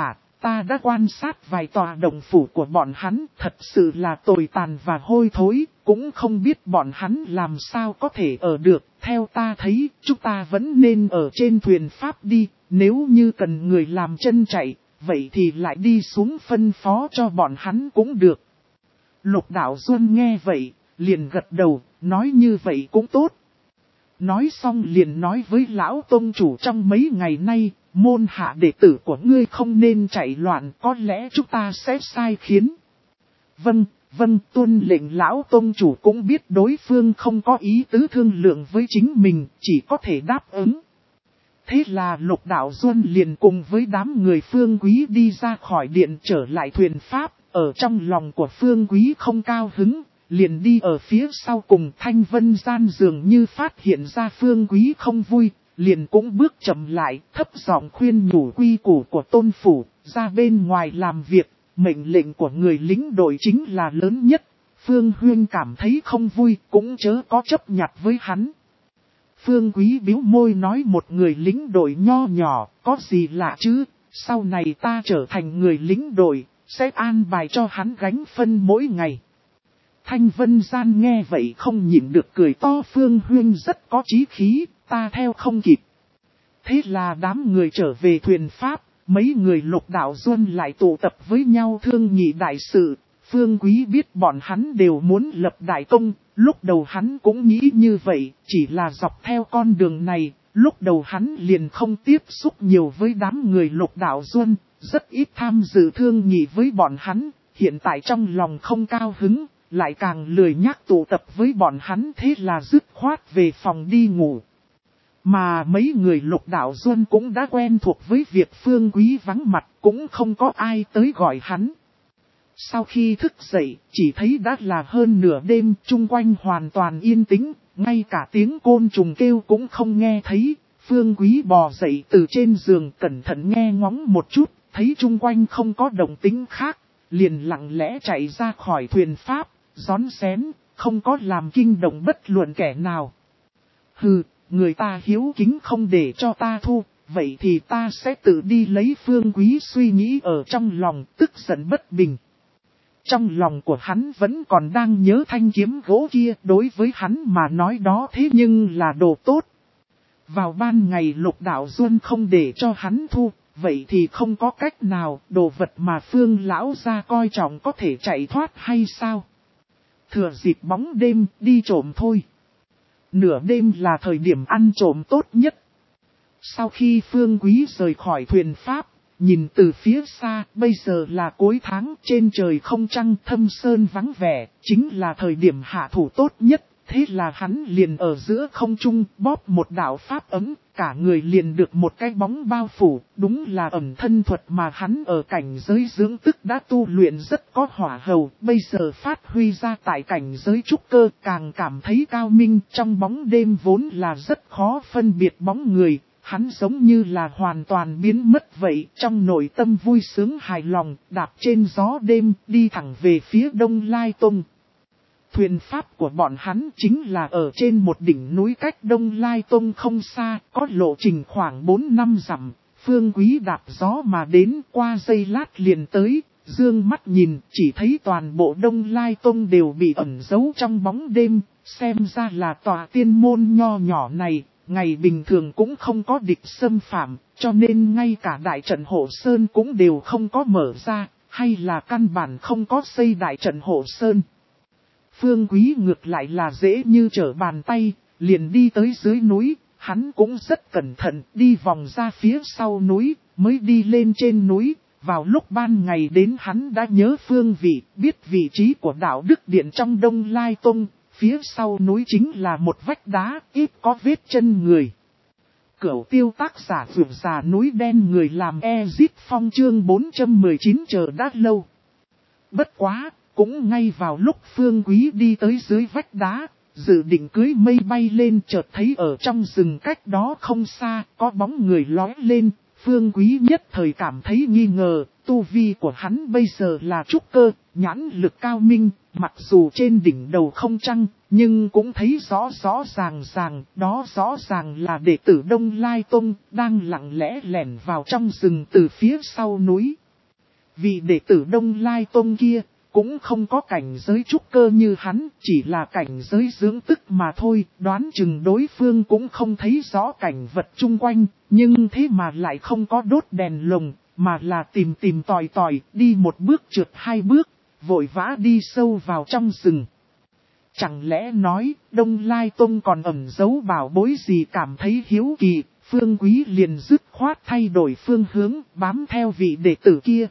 ta đã quan sát vài tòa động phủ của bọn hắn, thật sự là tồi tàn và hôi thối, cũng không biết bọn hắn làm sao có thể ở được. Theo ta thấy, chúng ta vẫn nên ở trên thuyền Pháp đi, nếu như cần người làm chân chạy, vậy thì lại đi xuống phân phó cho bọn hắn cũng được. Lục Đạo Duân nghe vậy, liền gật đầu, nói như vậy cũng tốt. Nói xong liền nói với lão tông chủ trong mấy ngày nay, môn hạ đệ tử của ngươi không nên chạy loạn, có lẽ chúng ta sẽ sai khiến. Vâng, vâng, tuân lệnh. Lão tông chủ cũng biết đối phương không có ý tứ thương lượng với chính mình, chỉ có thể đáp ứng. Thế là Lục Đạo Duân liền cùng với đám người Phương Quý đi ra khỏi điện trở lại thuyền Pháp, ở trong lòng của Phương Quý không cao hứng. Liền đi ở phía sau cùng. Thanh Vân Gian dường như phát hiện ra Phương Quý không vui, liền cũng bước chậm lại, thấp giọng khuyên nhủ quy củ của tôn phủ, ra bên ngoài làm việc, mệnh lệnh của người lính đội chính là lớn nhất. Phương Huyên cảm thấy không vui, cũng chớ có chấp nhặt với hắn. Phương Quý bĩu môi nói, một người lính đội nho nhỏ, có gì lạ chứ, sau này ta trở thành người lính đội, sẽ an bài cho hắn gánh phân mỗi ngày. Thanh Vân Gian nghe vậy không nhịn được cười to, Phương Huyên rất có chí khí, ta theo không kịp. Thế là đám người trở về thuyền Pháp, mấy người Lục Đạo Duân lại tụ tập với nhau thương nghị đại sự. Phương Quý biết bọn hắn đều muốn lập đại công, lúc đầu hắn cũng nghĩ như vậy, chỉ là dọc theo con đường này, lúc đầu hắn liền không tiếp xúc nhiều với đám người Lục Đạo Duân, rất ít tham dự thương nghị với bọn hắn, hiện tại trong lòng không cao hứng. Lại càng lười nhắc tụ tập với bọn hắn, thế là dứt khoát về phòng đi ngủ. Mà mấy người Lục Đạo Duân cũng đã quen thuộc với việc Phương Quý vắng mặt, cũng không có ai tới gọi hắn. Sau khi thức dậy, chỉ thấy đã là hơn nửa đêm, chung quanh hoàn toàn yên tĩnh, ngay cả tiếng côn trùng kêu cũng không nghe thấy. Phương Quý bò dậy từ trên giường, cẩn thận nghe ngóng một chút, thấy chung quanh không có động tĩnh khác, liền lặng lẽ chạy ra khỏi thuyền Pháp. Rón rén, không có làm kinh động bất luận kẻ nào. Hừ, người ta hiếu kính không để cho ta thu, vậy thì ta sẽ tự đi lấy. Phương Quý suy nghĩ ở trong lòng, tức giận bất bình. Trong lòng của hắn vẫn còn đang nhớ thanh kiếm gỗ kia, đối với hắn mà nói đó thế nhưng là đồ tốt. Vào ban ngày Lục Đạo Duân không để cho hắn thu, vậy thì không có cách nào, đồ vật mà Phương lão gia coi trọng có thể chạy thoát hay sao? Thừa dịp bóng đêm, đi trộm thôi. Nửa đêm là thời điểm ăn trộm tốt nhất. Sau khi Phương Quý rời khỏi thuyền Pháp, nhìn từ phía xa, bây giờ là cuối tháng, trên trời không trăng, thâm sơn vắng vẻ, chính là thời điểm hạ thủ tốt nhất. Thế là hắn liền ở giữa không trung, bóp một đạo pháp ấm, cả người liền được một cái bóng bao phủ, đúng là ẩn thân thuật mà hắn ở cảnh giới dưỡng tức đã tu luyện rất có hỏa hầu, bây giờ phát huy ra tại cảnh giới trúc cơ, càng cảm thấy cao minh. Trong bóng đêm vốn là rất khó phân biệt bóng người, hắn giống như là hoàn toàn biến mất vậy, trong nội tâm vui sướng hài lòng, đạp trên gió đêm, đi thẳng về phía Đông Lai Tông. Thuyền Pháp của bọn hắn chính là ở trên một đỉnh núi cách Đông Lai Tông không xa, có lộ trình khoảng bốn năm dặm. Phương Quý đạp gió mà đến, qua giây lát liền tới, dương mắt nhìn, chỉ thấy toàn bộ Đông Lai Tông đều bị ẩn giấu trong bóng đêm, xem ra là tòa tiên môn nho nhỏ này, ngày bình thường cũng không có địch xâm phạm, cho nên ngay cả đại trận hộ sơn cũng đều không có mở ra, hay là căn bản không có xây đại trận hộ sơn. Phương Quý ngược lại là dễ như trở bàn tay, liền đi tới dưới núi, hắn cũng rất cẩn thận, đi vòng ra phía sau núi, mới đi lên trên núi. Vào lúc ban ngày đến hắn đã nhớ phương vị, biết vị trí của đạo đức điện trong Đông Lai Tông, phía sau núi chính là một vách đá, ít có vết chân người. Cửu Tiêu tác giả vượt già núi đen người làm Ezit Phong chương bốn trăm mười chín chờ đã lâu. Bất quá! Cũng ngay vào lúc Phương Quý đi tới dưới vách đá, dự định cưới mây bay lên, chợt thấy ở trong rừng cách đó không xa, có bóng người lói lên. Phương Quý nhất thời cảm thấy nghi ngờ, tu vi của hắn bây giờ là trúc cơ, nhãn lực cao minh, mặc dù trên đỉnh đầu không trăng, nhưng cũng thấy rõ rõ ràng ràng, đó rõ ràng là đệ tử Đông Lai Tông, đang lặng lẽ lẻn vào trong rừng từ phía sau núi. Vì đệ tử Đông Lai Tông kia, cũng không có cảnh giới trúc cơ như hắn, chỉ là cảnh giới dưỡng tức mà thôi, đoán chừng đối phương cũng không thấy rõ cảnh vật chung quanh, nhưng thế mà lại không có đốt đèn lồng, mà là tìm tìm tòi tòi, đi một bước trượt hai bước, vội vã đi sâu vào trong rừng. Chẳng lẽ nói, Đông Lai Tông còn ẩn giấu bảo bối gì cảm thấy hiếu kỳ, Phương Quý liền dứt khoát thay đổi phương hướng, bám theo vị đệ tử kia.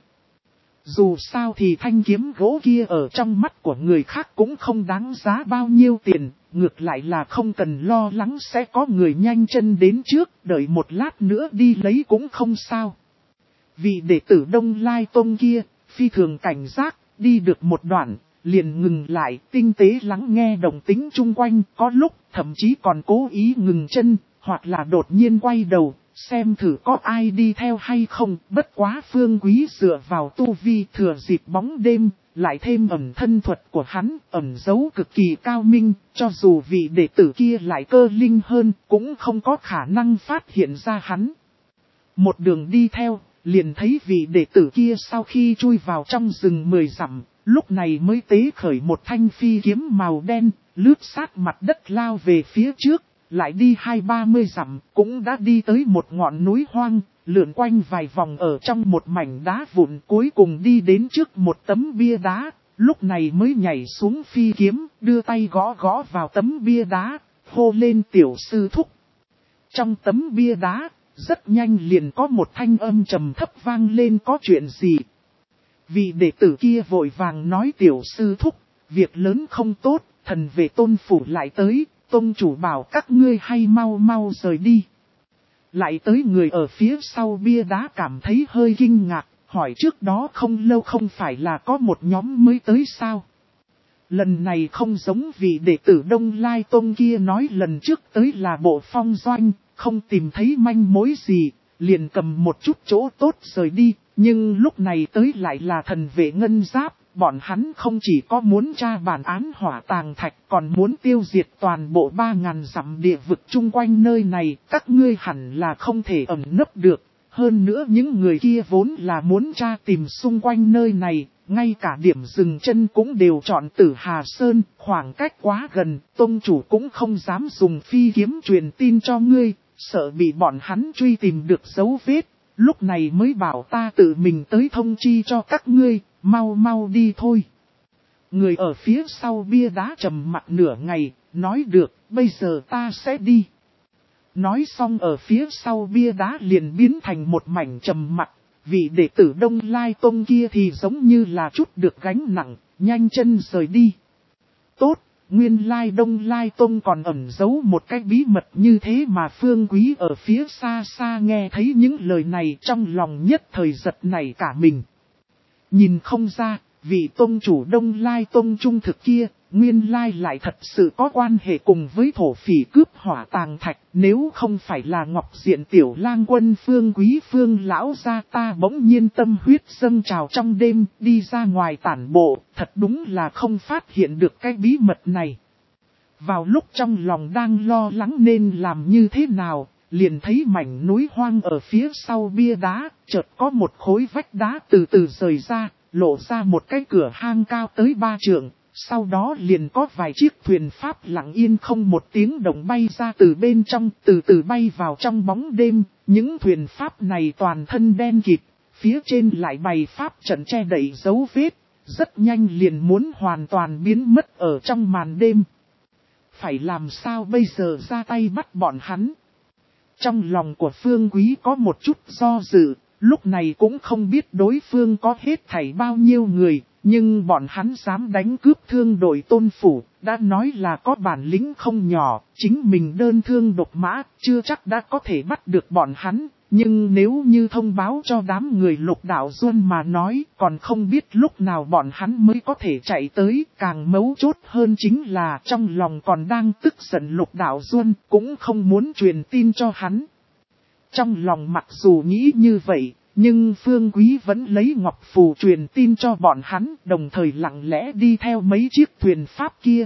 Dù sao thì thanh kiếm gỗ kia ở trong mắt của người khác cũng không đáng giá bao nhiêu tiền, ngược lại là không cần lo lắng sẽ có người nhanh chân đến trước, đợi một lát nữa đi lấy cũng không sao. Vị đệ tử Đông Lai Tông kia, phi thường cảnh giác, đi được một đoạn, liền ngừng lại, tinh tế lắng nghe động tĩnh chung quanh, có lúc thậm chí còn cố ý ngừng chân, hoặc là đột nhiên quay đầu, xem thử có ai đi theo hay không. Bất quá Phương Quý dựa vào tu vi thừa dịp bóng đêm, lại thêm ẩn thân thuật của hắn, ẩn giấu cực kỳ cao minh, cho dù vị đệ tử kia lại cơ linh hơn, cũng không có khả năng phát hiện ra hắn. Một đường đi theo, liền thấy vị đệ tử kia sau khi chui vào trong rừng mười dặm, lúc này mới tế khởi một thanh phi kiếm màu đen, lướt sát mặt đất lao về phía trước, lại đi hai ba mươi dặm, cũng đã đi tới một ngọn núi hoang, lượn quanh vài vòng ở trong một mảnh đá vụn, cuối cùng đi đến trước một tấm bia đá, lúc này mới nhảy xuống phi kiếm, đưa tay gõ gõ vào tấm bia đá, hô lên tiểu sư thúc. Trong tấm bia đá, rất nhanh liền có một thanh âm trầm thấp vang lên, có chuyện gì? Vị đệ tử kia vội vàng nói tiểu sư thúc, việc lớn không tốt, thần về tôn phủ lại tới, tôn chủ bảo các ngươi hay mau mau rời đi. Lại tới người ở phía sau bia đá cảm thấy hơi kinh ngạc, hỏi trước đó không lâu không phải là có một nhóm mới tới sao? Lần này không giống vị đệ tử Đông Lai Tông kia nói lần trước tới là bộ phong doanh, không tìm thấy manh mối gì, liền cầm một chút chỗ tốt rời đi, nhưng lúc này tới lại là thần vệ ngân giáp, bọn hắn không chỉ có muốn tra bản án hỏa tàng thạch, còn muốn tiêu diệt toàn bộ ba ngàn dặm địa vực chung quanh nơi này, các ngươi hẳn là không thể ẩn nấp được. Hơn nữa những người kia vốn là muốn tra tìm xung quanh nơi này, ngay cả điểm dừng chân cũng đều chọn Tử Hà Sơn, khoảng cách quá gần, tông chủ cũng không dám dùng phi kiếm truyền tin cho ngươi, sợ bị bọn hắn truy tìm được dấu vết, lúc này mới bảo ta tự mình tới thông chi cho các ngươi, mau mau đi thôi. Người ở phía sau bia đá trầm mặt nửa ngày, nói được, bây giờ ta sẽ đi. Nói xong ở phía sau bia đá liền biến thành một mảnh trầm mặc, vị đệ tử Đông Lai Tông kia thì giống như là chút được gánh nặng, nhanh chân rời đi. Tốt, nguyên lai Đông Lai Tông còn ẩn giấu một cái bí mật như thế mà Phương Quý ở phía xa xa nghe thấy những lời này trong lòng nhất thời giật nảy cả mình. Nhìn không ra, vị tông chủ Đông Lai Tông trung thực kia, nguyên lai lại thật sự có quan hệ cùng với thổ phỉ cướp hỏa tàng thạch, nếu không phải là Ngọc Diện tiểu lang quân Phương Quý Phương lão gia ta bỗng nhiên tâm huyết dâng trào trong đêm, đi ra ngoài tản bộ, thật đúng là không phát hiện được cái bí mật này. Vào lúc trong lòng đang lo lắng nên làm như thế nào, liền thấy mảnh núi hoang ở phía sau bia đá, chợt có một khối vách đá từ từ rời ra, lộ ra một cái cửa hang cao tới ba trượng. Sau đó liền có vài chiếc thuyền pháp lặng yên không một tiếng động bay ra từ bên trong, từ từ bay vào trong bóng đêm. Những thuyền pháp này toàn thân đen kịt, phía trên lại bày pháp trận che đậy dấu vết, rất nhanh liền muốn hoàn toàn biến mất ở trong màn đêm. Phải làm sao bây giờ ra tay bắt bọn hắn? Trong lòng của Phương Quý có một chút do dự, lúc này cũng không biết đối phương có hết thảy bao nhiêu người. Nhưng bọn hắn dám đánh cướp thương đội tôn phủ, đã nói là có bản lĩnh không nhỏ, chính mình đơn thương độc mã, chưa chắc đã có thể bắt được bọn hắn. Nhưng nếu như thông báo cho đám người Lục Đạo Duân mà nói, còn không biết lúc nào bọn hắn mới có thể chạy tới, càng mấu chốt hơn chính là trong lòng còn đang tức giận Lục Đạo Duân, cũng không muốn truyền tin cho hắn. Trong lòng mặc dù nghĩ như vậy, nhưng Phương Quý vẫn lấy ngọc phù truyền tin cho bọn hắn, đồng thời lặng lẽ đi theo mấy chiếc thuyền pháp kia.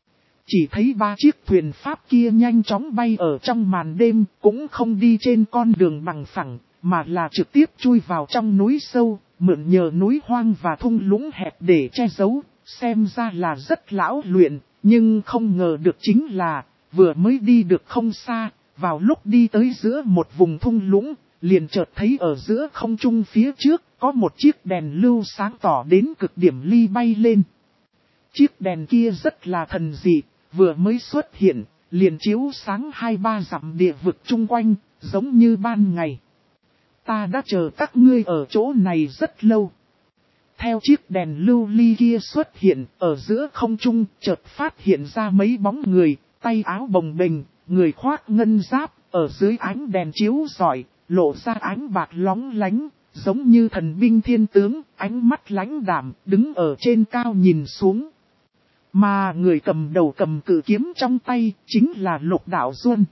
Chỉ thấy ba chiếc thuyền pháp kia nhanh chóng bay ở trong màn đêm, cũng không đi trên con đường bằng phẳng, mà là trực tiếp chui vào trong núi sâu, mượn nhờ núi hoang và thung lũng hẹp để che giấu, xem ra là rất lão luyện, nhưng không ngờ được chính là, vừa mới đi được không xa, vào lúc đi tới giữa một vùng thung lũng, liền chợt thấy ở giữa không trung phía trước, có một chiếc đèn lưu sáng tỏ đến cực điểm ly bay lên. Chiếc đèn kia rất là thần dị, vừa mới xuất hiện, liền chiếu sáng hai ba dặm địa vực chung quanh, giống như ban ngày. Ta đã chờ các ngươi ở chỗ này rất lâu. Theo chiếc đèn lưu ly kia xuất hiện, ở giữa không trung chợt phát hiện ra mấy bóng người, tay áo bồng bềnh, người khoác ngân giáp, ở dưới ánh đèn chiếu rọi, lộ ra ánh bạc lóng lánh, giống như thần binh thiên tướng, ánh mắt lãnh đạm, đứng ở trên cao nhìn xuống. Mà người cầm đầu cầm cự kiếm trong tay, chính là Lục Đạo Duân.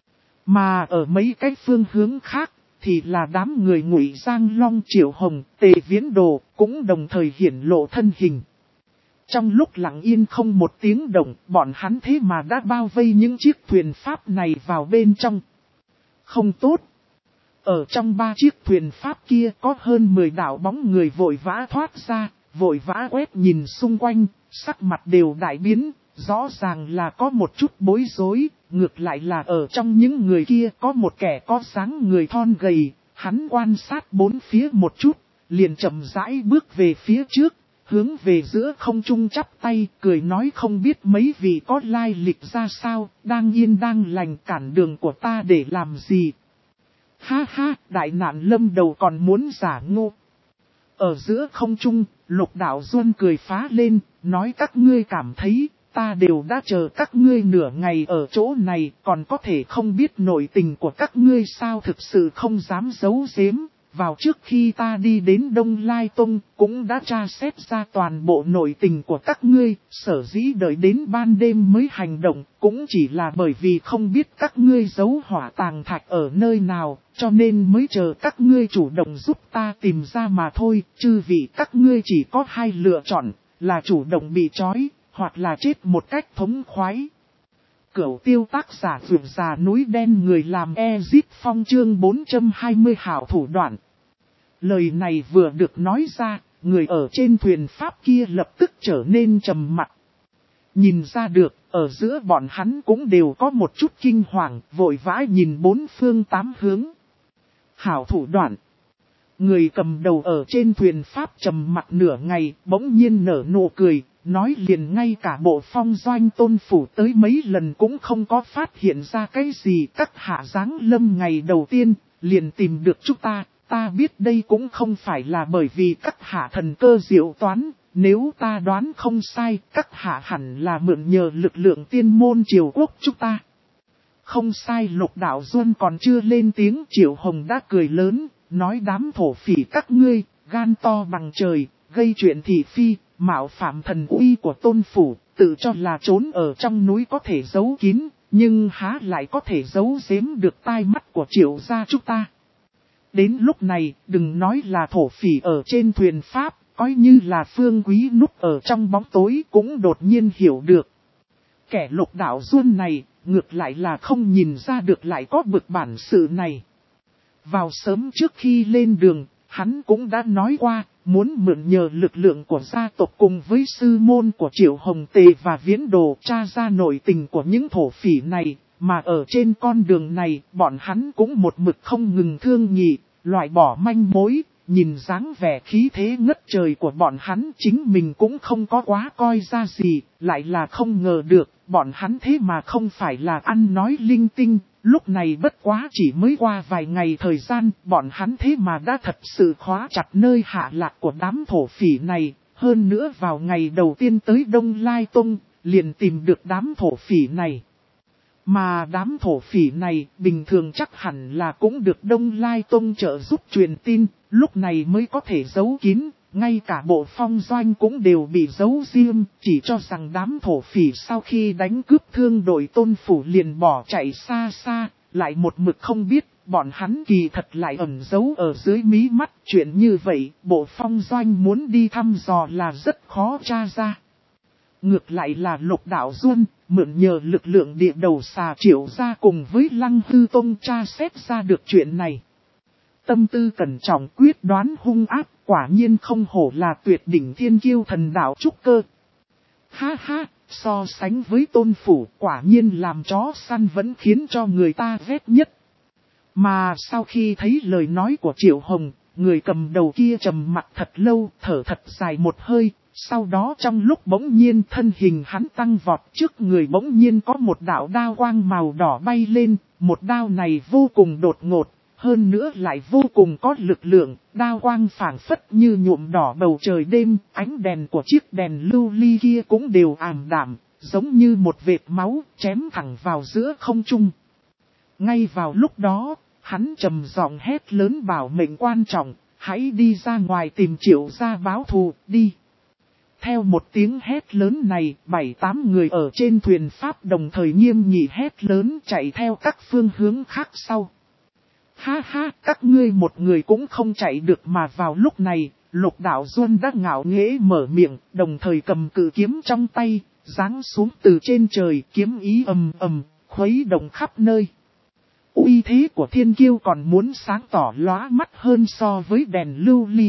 Mà ở mấy cái phương hướng khác, thì là đám người Ngụy Giang Long, Triệu Hồng, Tề Viễn Đồ, cũng đồng thời hiển lộ thân hình. Trong lúc lặng yên không một tiếng động, bọn hắn thế mà đã bao vây những chiếc thuyền pháp này vào bên trong. Không tốt. Ở trong ba chiếc thuyền pháp kia có hơn mười đạo bóng người vội vã thoát ra, vội vã quét nhìn xung quanh, sắc mặt đều đại biến, rõ ràng là có một chút bối rối, ngược lại là ở trong những người kia có một kẻ có dáng người thon gầy, hắn quan sát bốn phía một chút, liền chậm rãi bước về phía trước, hướng về giữa không trung chắp tay, cười nói không biết mấy vị có lai lịch ra sao, đang yên đang lành cản đường của ta để làm gì. Ha ha, đại nạn lâm đầu còn muốn giả ngô. Ở giữa không trung, Lục Đạo Duân cười phá lên, nói các ngươi cảm thấy, ta đều đã chờ các ngươi nửa ngày ở chỗ này, còn có thể không biết nội tình của các ngươi sao, thực sự không dám giấu giếm. Vào trước khi ta đi đến Đông Lai Tông, cũng đã tra xét ra toàn bộ nội tình của các ngươi, sở dĩ đợi đến ban đêm mới hành động, cũng chỉ là bởi vì không biết các ngươi giấu hỏa tàng thạch ở nơi nào, cho nên mới chờ các ngươi chủ động giúp ta tìm ra mà thôi, chư vì các ngươi chỉ có hai lựa chọn, là chủ động bị trói, hoặc là chết một cách thống khoái. Cửu Tiêu tác giả vượt già núi đen người làm Ezip Phong chương bốn trăm hai mươi hảo thủ đoạn. Lời này vừa được nói ra, người ở trên thuyền pháp kia lập tức trở nên trầm mặc. Nhìn ra được, ở giữa bọn hắn cũng đều có một chút kinh hoàng, vội vã nhìn bốn phương tám hướng. Hảo thủ đoạn. Người cầm đầu ở trên thuyền pháp trầm mặc nửa ngày, bỗng nhiên nở nụ cười, nói liền ngay cả bộ phong doanh tôn phủ tới mấy lần cũng không có phát hiện ra cái gì. Các hạ giáng lâm ngày đầu tiên, liền tìm được chúng ta, ta biết đây cũng không phải là bởi vì các hạ thần cơ diệu toán, nếu ta đoán không sai, các hạ hẳn là mượn nhờ lực lượng tiên môn triều quốc chúng ta. Không sai. Lục Đạo Duân còn chưa lên tiếng, Triệu Hồng đã cười lớn, nói đám thổ phỉ các ngươi, gan to bằng trời, gây chuyện thị phi, mạo phạm thần uy của tôn phủ, tự cho là trốn ở trong núi có thể giấu kín, nhưng há lại có thể giấu giếm được tai mắt của Triệu gia chúng ta. Đến lúc này, đừng nói là thổ phỉ ở trên thuyền pháp, coi như là Phương Quý núp ở trong bóng tối cũng đột nhiên hiểu được. Kẻ Lục Đạo Duân này, ngược lại là không nhìn ra được lại có bực bản sự này. Vào sớm trước khi lên đường, hắn cũng đã nói qua, muốn mượn nhờ lực lượng của gia tộc cùng với sư môn của Triệu Hồng Tề và Viễn Đồ tra ra nội tình của những thổ phỉ này, mà ở trên con đường này, bọn hắn cũng một mực không ngừng thương nghị, loại bỏ manh mối, nhìn dáng vẻ khí thế ngất trời của bọn hắn chính mình cũng không có quá coi ra gì, lại là không ngờ được, bọn hắn thế mà không phải là ăn nói linh tinh. Lúc này bất quá chỉ mới qua vài ngày thời gian, bọn hắn thế mà đã thật sự khóa chặt nơi hạ lạc của đám thổ phỉ này. Hơn nữa vào ngày đầu tiên tới Đông Lai Tông, liền tìm được đám thổ phỉ này. Mà đám thổ phỉ này bình thường chắc hẳn là cũng được Đông Lai Tông trợ giúp truyền tin, lúc này mới có thể giấu kín. Ngay cả bộ phong doanh cũng đều bị giấu riêng, chỉ cho rằng đám thổ phỉ sau khi đánh cướp thương đội tôn phủ liền bỏ chạy xa xa, lại một mực không biết, bọn hắn kỳ thật lại ẩn giấu ở dưới mí mắt. Chuyện như vậy, bộ phong doanh muốn đi thăm dò là rất khó tra ra. Ngược lại là Lục Đạo Duân, mượn nhờ lực lượng địa đầu xà Triệu gia cùng với Lăng Hư Tông tra xét ra được chuyện này. tâm tư cẩn trọng quyết đoán hung ác, quả nhiên không hổ là tuyệt đỉnh thiên kiêu thần đạo trúc cơ. Ha ha, so sánh với Tôn Phủ, quả nhiên làm chó săn vẫn khiến cho người ta ghét nhất. Mà sau khi thấy lời nói của Triệu Hồng, người cầm đầu kia trầm mặt thật lâu, thở thật dài một hơi, sau đó trong lúc bỗng nhiên thân hình hắn tăng vọt, trước người bỗng nhiên có một đạo đao quang màu đỏ bay lên, một đao này vô cùng đột ngột, hơn nữa lại vô cùng có lực lượng, đao quang phảng phất như nhuộm đỏ bầu trời đêm, ánh đèn của chiếc đèn lưu ly kia cũng đều ảm đạm, giống như một vệt máu, chém thẳng vào giữa không trung. Ngay vào lúc đó, hắn trầm giọng hét lớn bảo mệnh quan trọng, hãy đi ra ngoài tìm Triệu gia báo thù, đi. Theo một tiếng hét lớn này, bảy tám người ở trên thuyền Pháp đồng thời nghiêm nghị hét lớn chạy theo các phương hướng khác sau. Ha ha, các ngươi một người cũng không chạy được mà vào lúc này, Lục Đạo Duân đã ngạo nghễ mở miệng, đồng thời cầm cự kiếm trong tay, giáng xuống từ trên trời, kiếm ý ầm ầm, khuấy động khắp nơi. Uy thế của thiên kiêu còn muốn sáng tỏ lóa mắt hơn so với đèn lưu ly.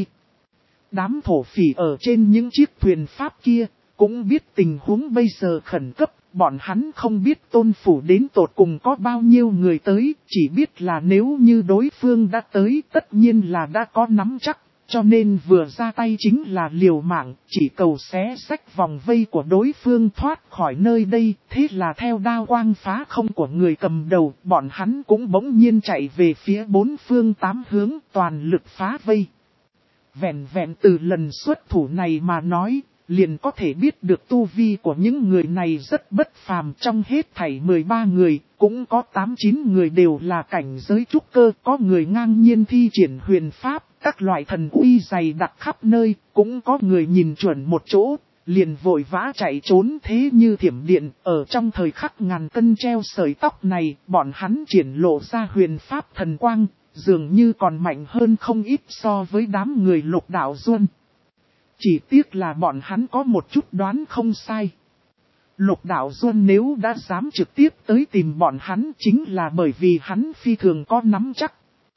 Đám thổ phỉ ở trên những chiếc thuyền Pháp kia, cũng biết tình huống bây giờ khẩn cấp, bọn hắn không biết Tôn Phủ đến tột cùng có bao nhiêu người tới, chỉ biết là nếu như đối phương đã tới tất nhiên là đã có nắm chắc, cho nên vừa ra tay chính là liều mạng, chỉ cầu xé rách vòng vây của đối phương thoát khỏi nơi đây, thế là theo đao quang phá không của người cầm đầu, bọn hắn cũng bỗng nhiên chạy về phía bốn phương tám hướng toàn lực phá vây. Vẹn vẹn từ lần xuất thủ này mà nói, liền có thể biết được tu vi của những người này rất bất phàm, trong hết thảy mười ba người, cũng có tám chín người đều là cảnh giới trúc cơ, có người ngang nhiên thi triển huyền pháp, các loại thần uy dày đặc khắp nơi, cũng có người nhìn chuẩn một chỗ, liền vội vã chạy trốn thế như thiểm điện, ở trong thời khắc ngàn cân treo sợi tóc này, bọn hắn triển lộ ra huyền pháp thần quang, dường như còn mạnh hơn không ít so với đám người Lục Đạo Duân. Chỉ tiếc là bọn hắn có một chút đoán không sai. Lục Đạo Duân nếu đã dám trực tiếp tới tìm bọn hắn chính là bởi vì hắn phi thường có nắm chắc.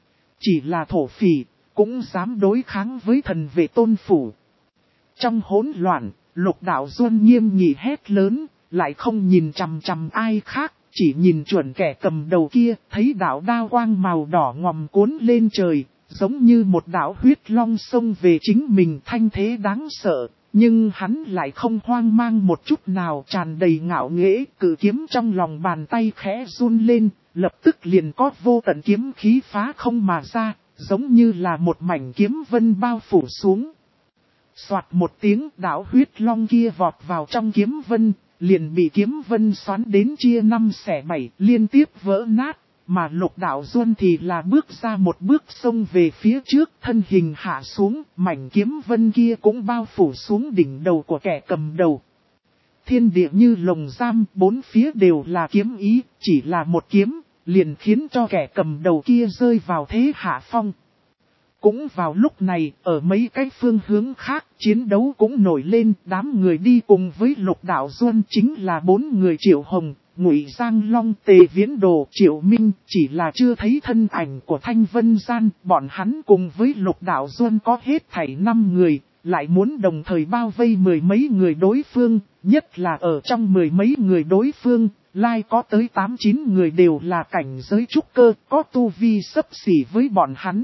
Chỉ là thổ phỉ, cũng dám đối kháng với thần vệ Tôn Phủ. Trong hỗn loạn, Lục Đạo Duân nghiêm nghị hét lớn, lại không nhìn chằm chằm ai khác, chỉ nhìn chuẩn kẻ cầm đầu kia, thấy đạo đao quang màu đỏ ngòm cuốn lên trời, giống như một đạo huyết long xông về chính mình, thanh thế đáng sợ, nhưng hắn lại không hoang mang một chút nào, tràn đầy ngạo nghễ, cự kiếm trong lòng bàn tay khẽ run lên, lập tức liền có vô tận kiếm khí phá không mà ra, giống như là một mảnh kiếm vân bao phủ xuống. Soạt một tiếng, đạo huyết long kia vọt vào trong kiếm vân, liền bị kiếm vân xoắn đến chia năm xẻ bảy, liên tiếp vỡ nát, mà Lục Đạo Duân thì là bước ra một bước xông về phía trước, thân hình hạ xuống, mảnh kiếm vân kia cũng bao phủ xuống đỉnh đầu của kẻ cầm đầu. Thiên địa như lồng giam, bốn phía đều là kiếm ý, chỉ là một kiếm, liền khiến cho kẻ cầm đầu kia rơi vào thế hạ phong. Cũng vào lúc này, ở mấy cái phương hướng khác, chiến đấu cũng nổi lên, đám người đi cùng với Lục Đạo Duân chính là bốn người Triệu Hồng, Ngụy Giang Long, Tề Viễn Đồ, Triệu Minh, chỉ là chưa thấy thân ảnh của Thanh Vân Gian, bọn hắn cùng với Lục Đạo Duân có hết thảy năm người, lại muốn đồng thời bao vây mười mấy người đối phương, nhất là ở trong mười mấy người đối phương, lai có tới tám chín người đều là cảnh giới trúc cơ, có tu vi xấp xỉ với bọn hắn.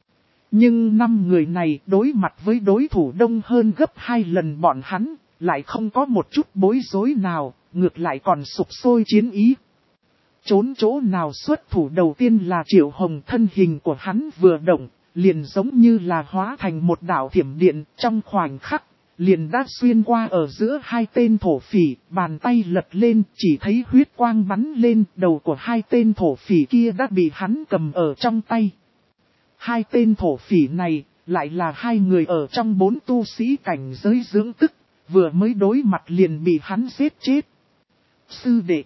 Nhưng năm người này đối mặt với đối thủ đông hơn gấp hai lần bọn hắn, lại không có một chút bối rối nào, ngược lại còn sục sôi chiến ý. Trốn chỗ nào xuất thủ đầu tiên là Triệu Hồng, thân hình của hắn vừa động, liền giống như là hóa thành một đạo thiểm điện, trong khoảnh khắc, liền đã xuyên qua ở giữa hai tên thổ phỉ, bàn tay lật lên, chỉ thấy huyết quang bắn lên, đầu của hai tên thổ phỉ kia đã bị hắn cầm ở trong tay. Hai tên thổ phỉ này, lại là hai người ở trong bốn tu sĩ cảnh giới dưỡng tức, vừa mới đối mặt liền bị hắn giết chết. Sư đệ.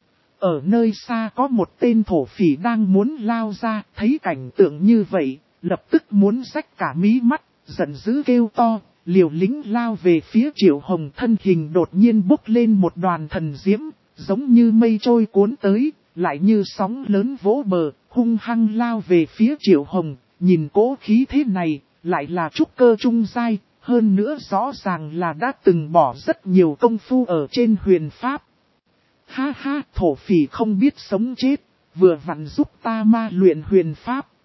Ở nơi xa có một tên thổ phỉ đang muốn lao ra, thấy cảnh tượng như vậy, lập tức muốn rách cả mí mắt, giận dữ kêu to, liều lĩnh lao về phía Triệu Hồng, thân hình đột nhiên bốc lên một đoàn thần diễm, giống như mây trôi cuốn tới, lại như sóng lớn vỗ bờ, hung hăng lao về phía Triệu Hồng, nhìn cố khí thế này, lại là trúc cơ trung giai, hơn nữa rõ ràng là đã từng bỏ rất nhiều công phu ở trên huyền pháp. Ha ha, thổ phỉ không biết sống chết, vừa vặn giúp ta ma luyện huyền pháp.